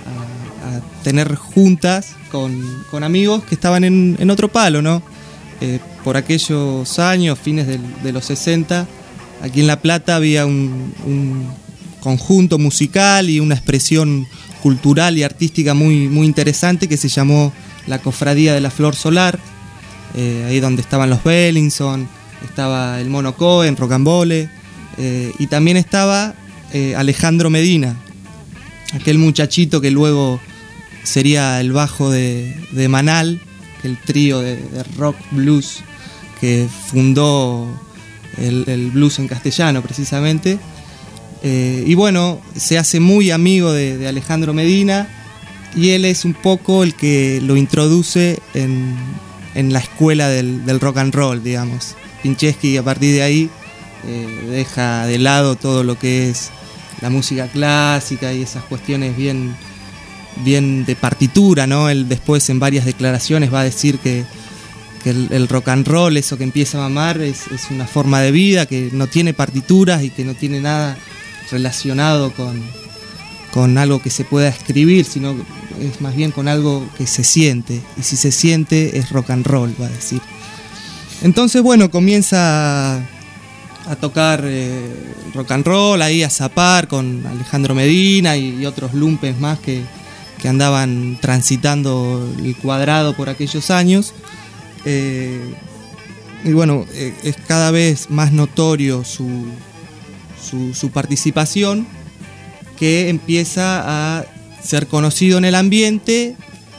a tener juntas con, con amigos que estaban en, en otro palo, ¿no? Eh, por aquellos años, fines del, de los sesenta, aquí en La Plata había un, un conjunto musical y una expresión cultural y artística muy, muy interesante que se llamó la Cofradía de la Flor Solar, eh, ahí donde estaban los Bellinson, estaba el Mono Cohen, Rocambole, eh, y también estaba eh, Alejandro Medina, aquel muchachito que luego sería el bajo de, de Manal, el trío de, de rock blues que fundó el, el blues en castellano precisamente. Eh, y bueno, se hace muy amigo de, de Alejandro Medina, y él es un poco el que lo introduce en, en la escuela del, del rock and roll, digamos. Pincheski a partir de ahí eh, deja de lado todo lo que es la música clásica y esas cuestiones bien, bien de partitura, ¿no? Él después en varias declaraciones va a decir que, que el, el rock and roll, eso que empieza a mamar, es, es una forma de vida que no tiene partituras y que no tiene nada relacionado con, con algo que se pueda escribir, sino es más bien con algo que se siente, y si se siente es rock and roll, va a decir. Entonces, bueno, comienza a, a tocar eh, rock and roll, ahí a zapar con Alejandro Medina y, y otros lumpes más que, que andaban transitando el cuadrado por aquellos años. Eh, y bueno, eh, es cada vez más notorio su Su, su participación, que empieza a ser conocido en el ambiente,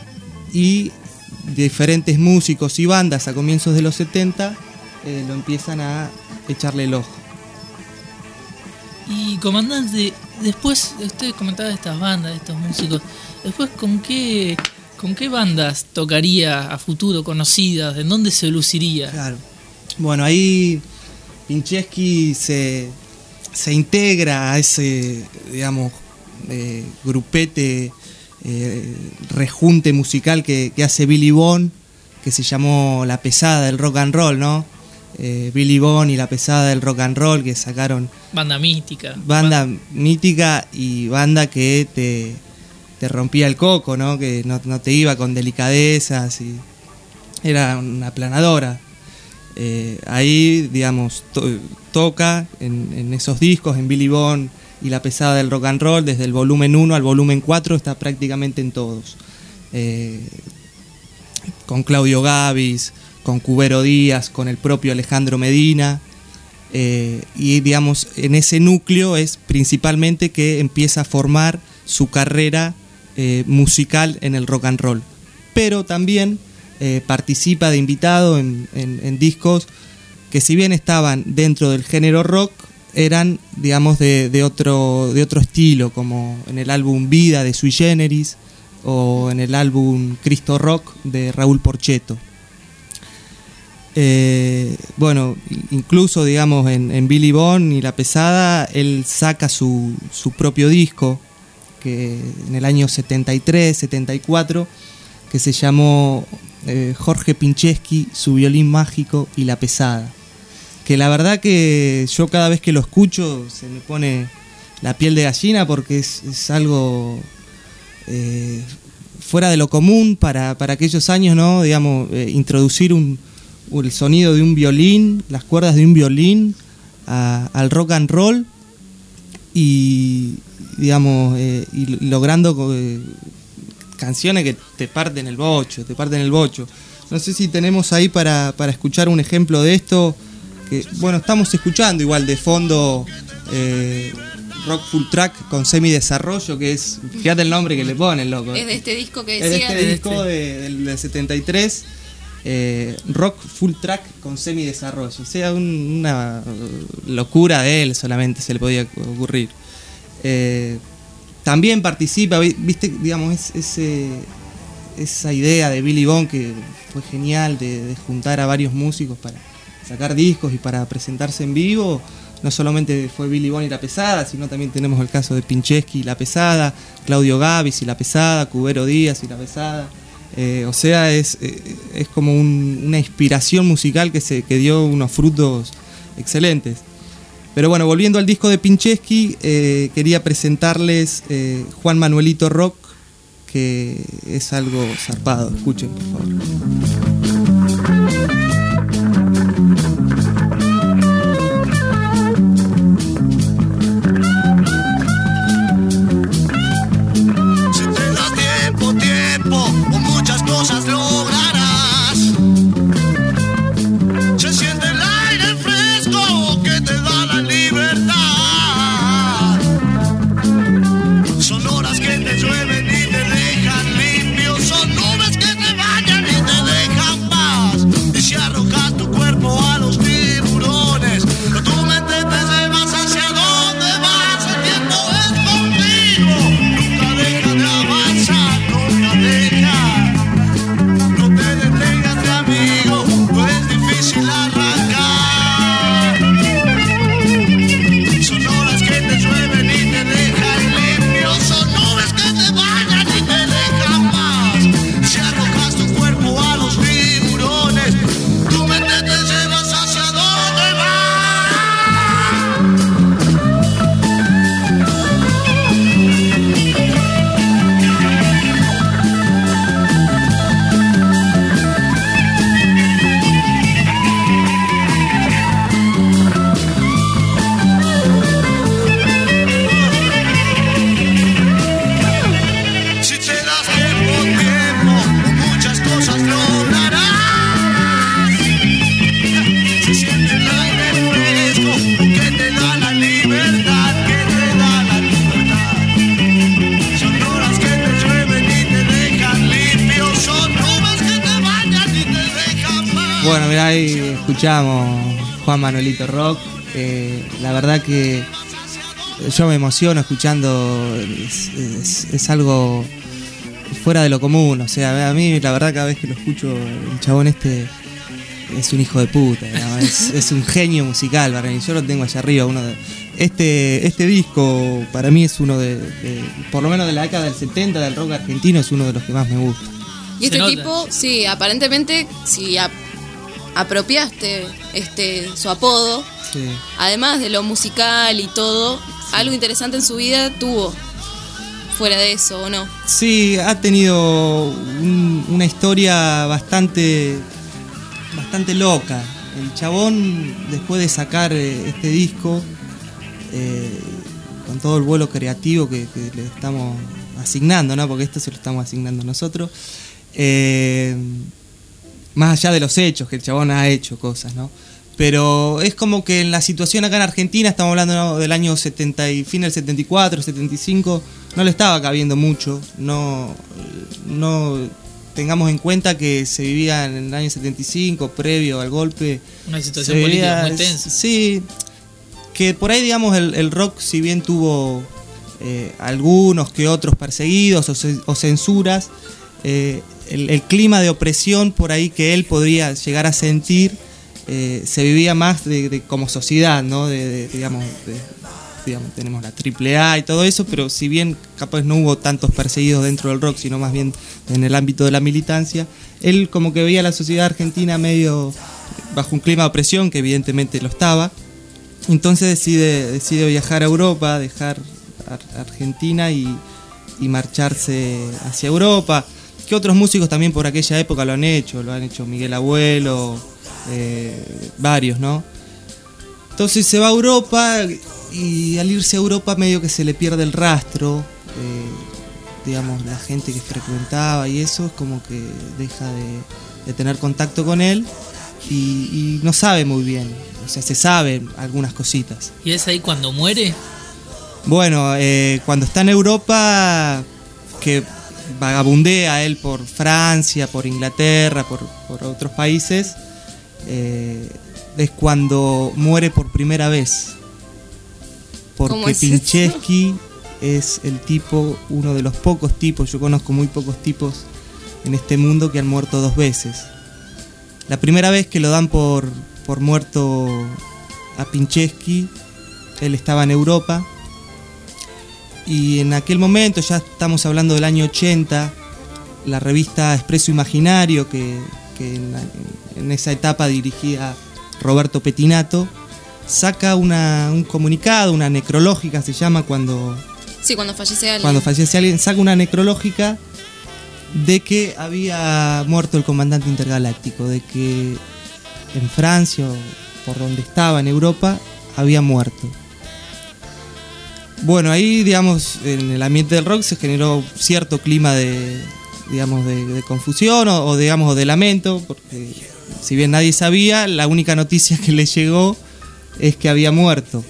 y diferentes músicos y bandas a comienzos de los setenta eh, lo empiezan a echarle el ojo. Y comandante, después usted comentaba de estas bandas, de estos músicos, después ¿con qué, con qué bandas tocaría a futuro, conocidas? ¿En dónde se luciría? Claro. Bueno, ahí Pincheski se se integra a ese, digamos, eh, grupete, eh, rejunte musical que, que hace Billy Bond, que se llamó La Pesada del Rock and Roll, ¿no? Eh, Billy Bond y La Pesada del Rock and Roll, que sacaron... Banda mítica. Banda mítica y banda que te, te rompía el coco, ¿no? Que no, no te iba con delicadezas, y era una aplanadora. Eh, ahí, digamos, to- toca en, en esos discos, en Billy Bond y La Pesada del Rock and Roll, desde el volumen uno al volumen cuatro, está prácticamente en todos. Eh, con Claudio Gavis, con Cubero Díaz, con el propio Alejandro Medina. Eh, y, digamos, en ese núcleo es principalmente que empieza a formar su carrera eh, musical en el rock and roll. Pero también Eh, participa de invitado en, en, en discos que, si bien estaban dentro del género rock, eran, digamos, de, de, otro, de otro estilo, como en el álbum Vida de Sui Generis o en el álbum Cristo Rock de Raúl Porchetto. Eh, bueno, incluso, digamos, en, en Billy Bond y La Pesada, él saca su, su propio disco, que en el año setenta y tres, setenta y cuatro, que se llamó eh, Jorge Pincheski, su violín mágico y La Pesada, que la verdad que yo cada vez que lo escucho se me pone la piel de gallina, porque es, es algo eh, fuera de lo común para, para aquellos años, ¿no? Digamos, eh, introducir un, el sonido de un violín, las cuerdas de un violín a, al rock and roll, y digamos, eh, y logrando eh, canciones que te parten el bocho, te parten el bocho. No sé si tenemos ahí para, para escuchar un ejemplo de esto. Que, bueno, estamos escuchando igual de fondo eh, Rock Full Track con Semidesarrollo, que es, fíjate el nombre que le ponen, loco. Es de este disco que Es decía. de este disco de, del, del setenta y tres, eh, Rock Full Track con Semidesarrollo. O sea, un, una locura de él solamente se le podía ocurrir. Eh, también participa, viste, digamos, es, ese, esa idea de Billy Bond que fue genial de, de juntar a varios músicos para sacar discos y para presentarse en vivo. No solamente fue Billy Bond y La Pesada, sino también tenemos el caso de Pincheski y La Pesada, Claudio Gavis y La Pesada, Cubero Díaz y La Pesada. Eh, o sea, es, eh, es como un, una inspiración musical que, se, que dio unos frutos excelentes. Pero bueno, volviendo al disco de Pincheski, eh, quería presentarles eh, Juan Manuelito Rock, que es algo zarpado. Escuchen, por favor. Cosas lograrás. Se siente el aire fresco que te da la libertad. Son horas que te llueven y te dejan limpio. Son nubes que te bañan y te dejan paz. Y si arrojas tu cuerpo a los tiburones, tu mente te llevas hacia donde vas. El tiempo es contigo. Nunca deja de avanzar, nunca deja. Bueno, mirá, ahí escuchamos Juan Manuelito Rock. Eh, la verdad que yo me emociono escuchando, es, es, es algo fuera de lo común. O sea, a mí la verdad cada vez que lo escucho, el chabón este es un hijo de puta, ¿no? es, es un genio musical para mí. Yo lo tengo allá arriba. Uno de, este, este disco para mí es uno de, de, por lo menos de la década del setenta del rock argentino, es uno de los que más me gusta. Y este tipo, sí, aparentemente, si ap- apropiaste este su apodo, sí, además de lo musical y todo, sí, algo interesante en su vida tuvo, fuera de eso, ¿o no? Sí, ha tenido un, una historia bastante, bastante loca. El chabón, después de sacar este disco, eh, con todo el vuelo creativo que, que le estamos asignando, ¿no? Porque esto se lo estamos asignando nosotros. Eh, más allá de los hechos, que el chabón ha hecho cosas, ¿no? Pero es como que en la situación acá en Argentina, estamos hablando, ¿no?, del año setenta y fin del setenta y cuatro, setenta y cinco, no le estaba cabiendo mucho. No, no tengamos en cuenta que se vivía en el año setenta y cinco, previo al golpe. Una situación política muy tensa. Sí, que por ahí, digamos, el, el rock, si bien tuvo eh, algunos que otros perseguidos o, ce- o censuras, eh, el, el clima de opresión por ahí que él podría llegar a sentir, eh, se vivía más de, de como sociedad, ¿no? De, de, digamos, de, digamos, tenemos la triple A y todo eso, pero si bien capaz no hubo tantos perseguidos dentro del rock, sino más bien en el ámbito de la militancia, él como que veía a la sociedad argentina medio bajo un clima de opresión, que evidentemente lo estaba. Entonces decide, decide viajar a Europa, dejar Ar- Argentina y, y marcharse hacia Europa. Que otros músicos también por aquella época lo han hecho, lo han hecho Miguel Abuelo, eh, varios, ¿no? Entonces se va a Europa y al irse a Europa medio que se le pierde el rastro, eh, digamos, la gente que frecuentaba y eso es como que deja de, de tener contacto con él y, y no sabe muy bien, o sea, se sabe algunas cositas. ¿Y es ahí cuando muere? Bueno, eh, cuando está en Europa, que vagabundea él por Francia, por Inglaterra, por, por otros países, eh, es cuando muere por primera vez. Porque Pinchesky es el tipo, uno de los pocos tipos, yo conozco muy pocos tipos en este mundo que han muerto dos veces. La primera vez que lo dan por, por muerto a Pinchesky, él estaba en Europa. Y en aquel momento, ya estamos hablando del año ochenta, la revista Expreso Imaginario, que, que en, la, en esa etapa dirigía Roberto Pettinato, saca una, un comunicado, una necrológica se llama, cuando, sí, cuando fallece alguien. Cuando fallece alguien, saca una necrológica de que había muerto el comandante intergaláctico, de que en Francia, o por donde estaba, en Europa, había muerto. Bueno, ahí, digamos, en el ambiente del rock se generó cierto clima de, digamos, de, de confusión o, o, digamos, de lamento, porque si bien nadie sabía, la única noticia que le llegó es que había muerto.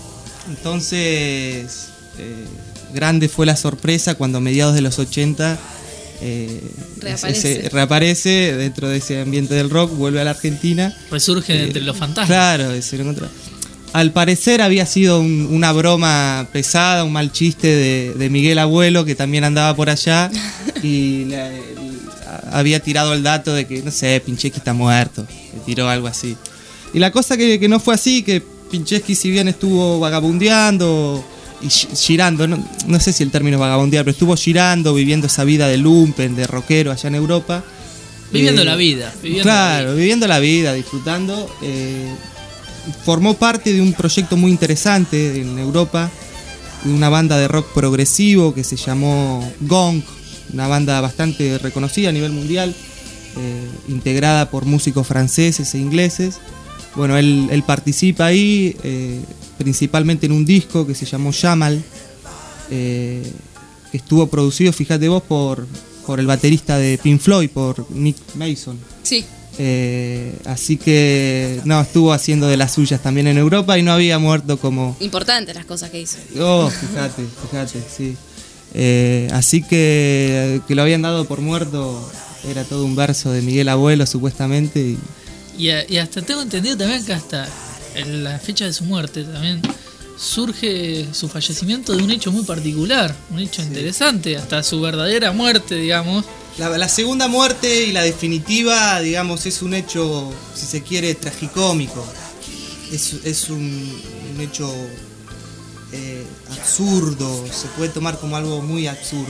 Entonces, eh, grande fue la sorpresa cuando a mediados de los ochenta eh, reaparece. Ese, reaparece dentro de ese ambiente del rock, vuelve a la Argentina. Resurge eh, entre los fantasmas. Claro, se lo encontró. Al parecer había sido un, una broma pesada, un mal chiste de, de Miguel Abuelo, que también andaba por allá, y le, le, había tirado el dato de que, no sé, Pinchesky está muerto, que tiró algo así. Y la cosa que, que no fue así, que Pinchesky, si bien estuvo vagabundeando y girando, no, no sé si el término es vagabundear, pero estuvo girando, viviendo esa vida de lumpen, de rockero allá en Europa. Viviendo eh, la vida. Viviendo claro, la vida. viviendo la vida, disfrutando. Eh, formó parte de un proyecto muy interesante en Europa, de una banda de rock progresivo que se llamó Gong, una banda bastante reconocida a nivel mundial, eh, integrada por músicos franceses e ingleses. Bueno, él, él participa ahí, eh, principalmente en un disco que se llamó Jamal, eh, que estuvo producido, fíjate vos, por, por el baterista de Pink Floyd, por Nick Mason. Sí. Eh, así que no, estuvo haciendo de las suyas también en Europa y no había muerto como... Importantes las cosas que hizo. Oh, fíjate, fíjate, sí. Eh, así que que lo habían dado por muerto, era todo un verso de Miguel Abuelo supuestamente. Y, y, a, y hasta tengo entendido también que hasta en la fecha de su muerte también surge su fallecimiento de un hecho muy particular, un hecho sí. interesante, hasta su verdadera muerte, digamos. La, la segunda muerte y la definitiva, digamos, es un hecho, si se quiere, tragicómico. Es, es un, un hecho eh, absurdo, se puede tomar como algo muy absurdo.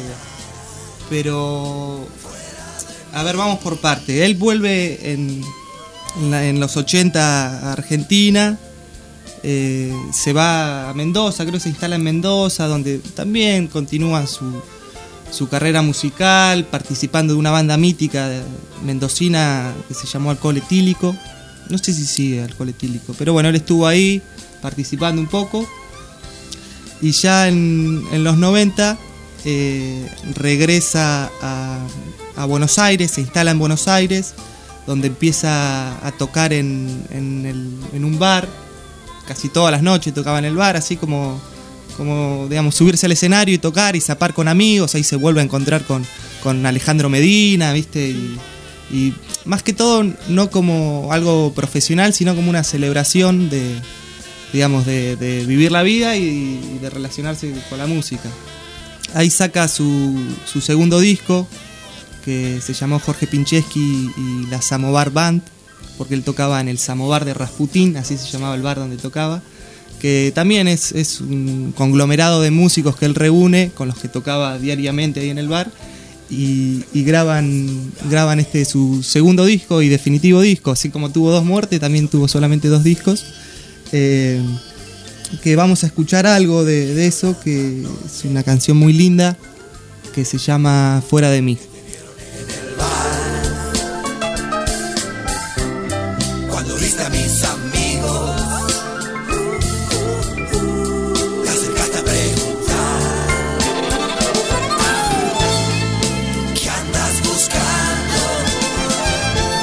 Pero, a ver, vamos por parte. Él vuelve en, en, la, en los ochenta a Argentina, eh, se va a Mendoza, creo que se instala en Mendoza, donde también continúa su... su carrera musical, participando de una banda mítica mendocina que se llamó Alcohol Etílico. No sé si sigue Alcohol Etílico, pero bueno, él estuvo ahí participando un poco. Y ya en, en los noventa eh, regresa a, a Buenos Aires, se instala en Buenos Aires, donde empieza a tocar en, en, el, en un bar. Casi todas las noches tocaba en el bar, así como... como, digamos, subirse al escenario y tocar y zapar con amigos. Ahí se vuelve a encontrar con, con Alejandro Medina, ¿viste? Y, y más que todo, no como algo profesional, sino como una celebración de, digamos, de, de vivir la vida y, y de relacionarse con la música. Ahí saca su, su segundo disco, que se llamó Jorge Pinchesky y la Samovar Band, porque él tocaba en el Samovar de Rasputín, así se llamaba el bar donde tocaba, que también es, es un conglomerado de músicos que él reúne, con los que tocaba diariamente ahí en el bar, y, y graban, graban este su segundo disco y definitivo disco. Así como tuvo dos muertes, también tuvo solamente dos discos, eh, que vamos a escuchar algo de, de eso, que es una canción muy linda, que se llama Fuera de mí. Cuando viste a mis amigos, te acercaste a preguntar ¿qué andas buscando?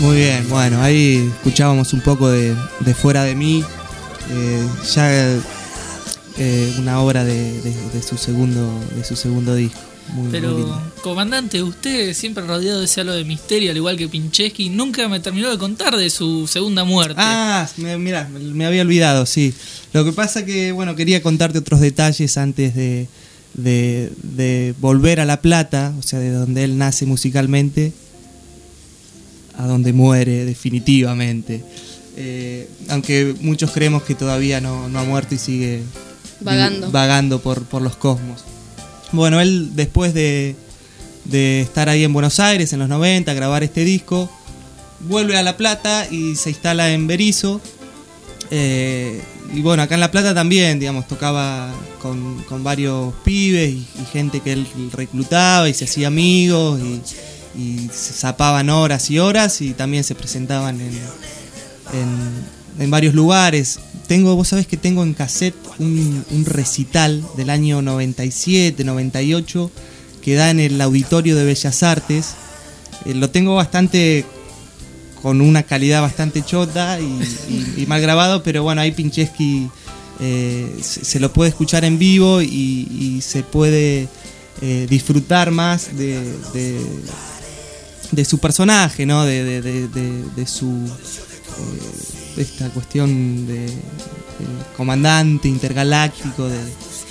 Muy bien, bueno, ahí escuchábamos un poco de, de Fuera de mí, eh, ya eh, una obra de, de, de su segundo de su segundo disco. Muy, Pero, muy lindo. comandante, usted siempre rodeado de ese halo de misterio, al igual que Pincheski, nunca me terminó de contar de su segunda muerte. Ah, me, mirá, me había olvidado, sí. Lo que pasa que, bueno, quería contarte otros detalles antes de, de, de volver a La Plata, o sea, de donde él nace musicalmente, a donde muere definitivamente. Eh, aunque muchos creemos que todavía no, no ha muerto y sigue vagando, vagando por, por los cosmos. Bueno, él después de, de estar ahí en Buenos Aires en los noventa, grabar este disco, vuelve a La Plata y se instala en Berisso. Eh, y bueno, acá en La Plata también, digamos, tocaba con, con varios pibes y, y gente que él reclutaba y se hacía amigos y, y se zapaban horas y horas y también se presentaban en, en, en varios lugares. Tengo, vos sabés que tengo en cassette un, un recital del año noventa y siete, noventa y ocho que da en el Auditorio de Bellas Artes. Eh, lo tengo bastante con una calidad bastante chota y, y, y mal grabado, pero bueno, ahí Pincheski eh, se, se lo puede escuchar en vivo y, y se puede eh, disfrutar más de, de, de su personaje, ¿no? De, de, de, de, de su... Eh, esta cuestión de, de comandante intergaláctico, de,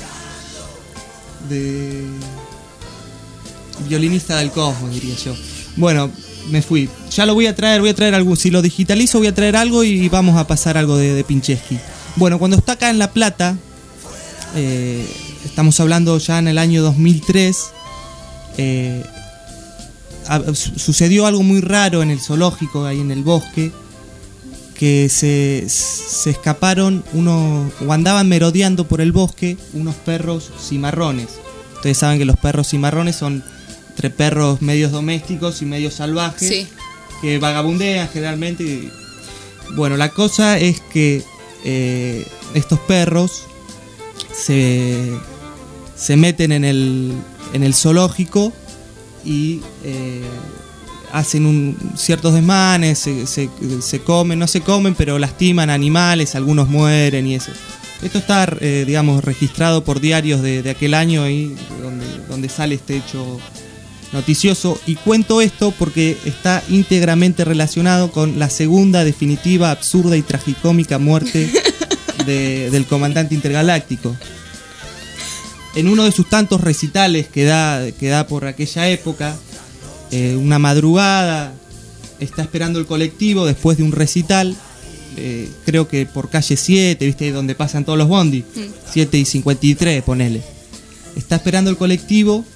de violinista del cosmos, diría yo. Bueno, me fui. Ya lo voy a traer, voy a traer algo. Si lo digitalizo, voy a traer algo y vamos a pasar algo de, de Pincheski. Bueno, cuando está acá en La Plata, eh, estamos hablando ya en el año dos mil tres, eh, a, sucedió algo muy raro en el zoológico, ahí en el bosque, que se, se escaparon unos, o andaban merodeando por el bosque unos perros cimarrones. Ustedes saben que los perros cimarrones son entre perros medios domésticos y medios salvajes, sí, que vagabundean generalmente. Y, bueno, la cosa es que eh, estos perros se, se meten en el, en el zoológico y... Eh, hacen un, ciertos desmanes, se, se, se comen, no se comen, pero lastiman animales, algunos mueren y eso. Esto está, eh, digamos, registrado por diarios de, de aquel año ahí, donde, donde sale este hecho noticioso. Y cuento esto porque está íntegramente relacionado con la segunda, definitiva, absurda y tragicómica muerte de, del comandante intergaláctico. En uno de sus tantos recitales que da, que da por aquella época, Eh, una madrugada está esperando el colectivo después de un recital, eh, creo que por calle siete, viste, donde pasan todos los bondis, mm. siete y cincuenta y tres, ponele. Está esperando el colectivo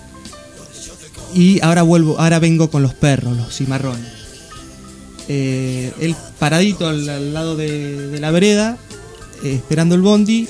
y ahora vuelvo, ahora vengo con los perros, los cimarrones. Eh, él paradito al, al lado de, de la vereda, eh, esperando el bondi,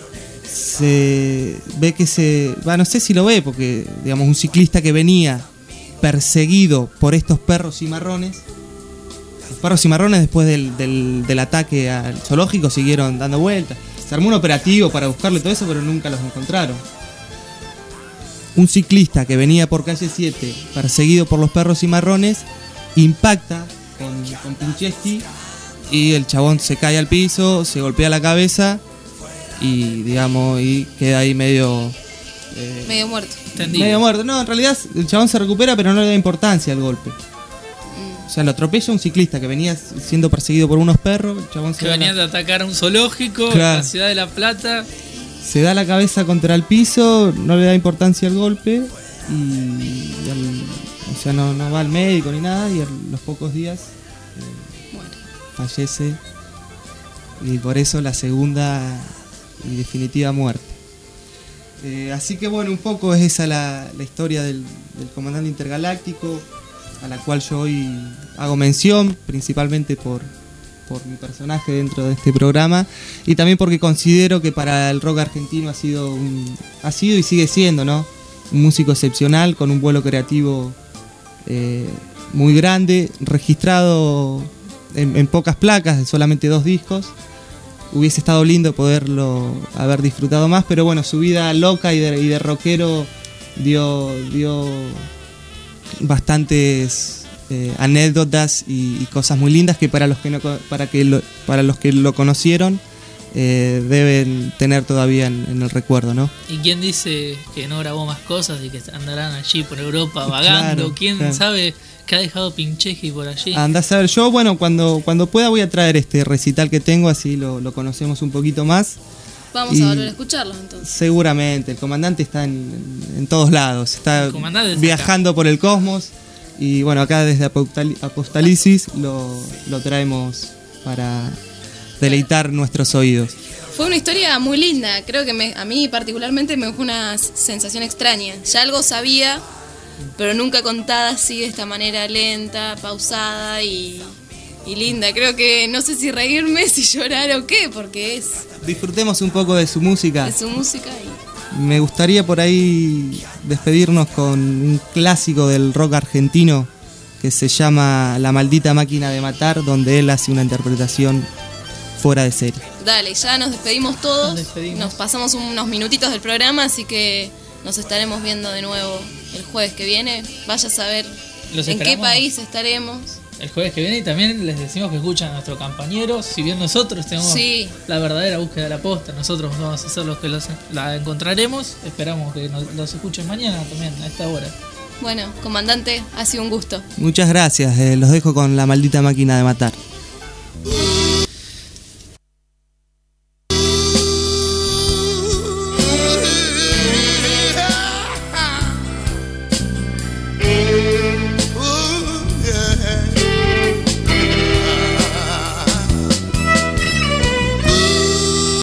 se ve que se, bah, no sé si lo ve, porque digamos un ciclista que venía perseguido por estos perros cimarrones. Los perros cimarrones, después del, del, del ataque al zoológico, siguieron dando vueltas. Se armó un operativo para buscarle todo eso, pero nunca los encontraron. Un ciclista que venía por calle siete, perseguido por los perros cimarrones, impacta con, con Pincheski y el chabón se cae al piso, se golpea la cabeza y, digamos, y queda ahí medio... Eh, medio muerto. Entendido. Medio muerto. No, en realidad el chabón se recupera, pero no le da importancia al golpe. Mm. O sea, lo atropella un ciclista que venía siendo perseguido por unos perros. El chabón se que venía la... de atacar a un zoológico, claro, en la ciudad de La Plata. Se da la cabeza contra el piso, no le da importancia al golpe y, y al, o sea, no, no va al médico ni nada y a los pocos días eh, bueno. fallece. Y por eso la segunda y definitiva muerte. Eh, así que bueno, un poco es esa la, la historia del, del comandante intergaláctico, a la cual yo hoy hago mención, principalmente por, por mi personaje dentro de este programa, y también porque considero que para el rock argentino ha sido, un, ha sido y sigue siendo, ¿no?, un músico excepcional, con un vuelo creativo eh, muy grande, registrado en, en pocas placas, solamente dos discos. Hubiese estado lindo poderlo haber disfrutado más, pero bueno, su vida loca y de, y de rockero dio, dio bastantes eh, anécdotas y, y cosas muy lindas que para los que no, para que lo, para los que lo conocieron eh, deben tener todavía en, en el recuerdo, ¿no? ¿Y quién dice que no grabó más cosas y que andarán allí por Europa vagando? Claro, ¿Quién claro. sabe que ha dejado Pincheji por allí? Andás a ver, yo bueno, cuando, cuando pueda voy a traer este recital que tengo, así lo, lo conocemos un poquito más. Vamos Y a volver a escucharlos entonces. Seguramente, el comandante está en, en todos lados, está El comandante está viajando por el cosmos y bueno, acá desde Apostal- Apostalisis lo, lo traemos para deleitar nuestros oídos. Fue una historia muy linda, creo que me, a mí particularmente me fue una sensación extraña. Ya algo sabía, pero nunca contada así de esta manera lenta, pausada y, y linda. Creo que no sé si reírme, si llorar o qué, porque es Disfrutemos un poco de su música. de su música y Me gustaría por ahí despedirnos con un clásico del rock argentino que se llama La maldita máquina de matar, donde él hace una interpretación fuera de serie. dale, ya nos despedimos todos, Nos despedimos. nos pasamos unos minutitos del programa, así que nos estaremos viendo de nuevo el jueves que viene. Vaya a saber Los en qué esperamos país estaremos. el jueves que viene, y también les decimos que escuchan a nuestros compañeros. Si bien nosotros tenemos Sí. la verdadera búsqueda de la posta, nosotros vamos a ser los que los, la encontraremos. Esperamos que nos, los escuchen mañana también a esta hora. Bueno, comandante, ha sido un gusto. Muchas gracias, eh, los dejo con La maldita máquina de matar.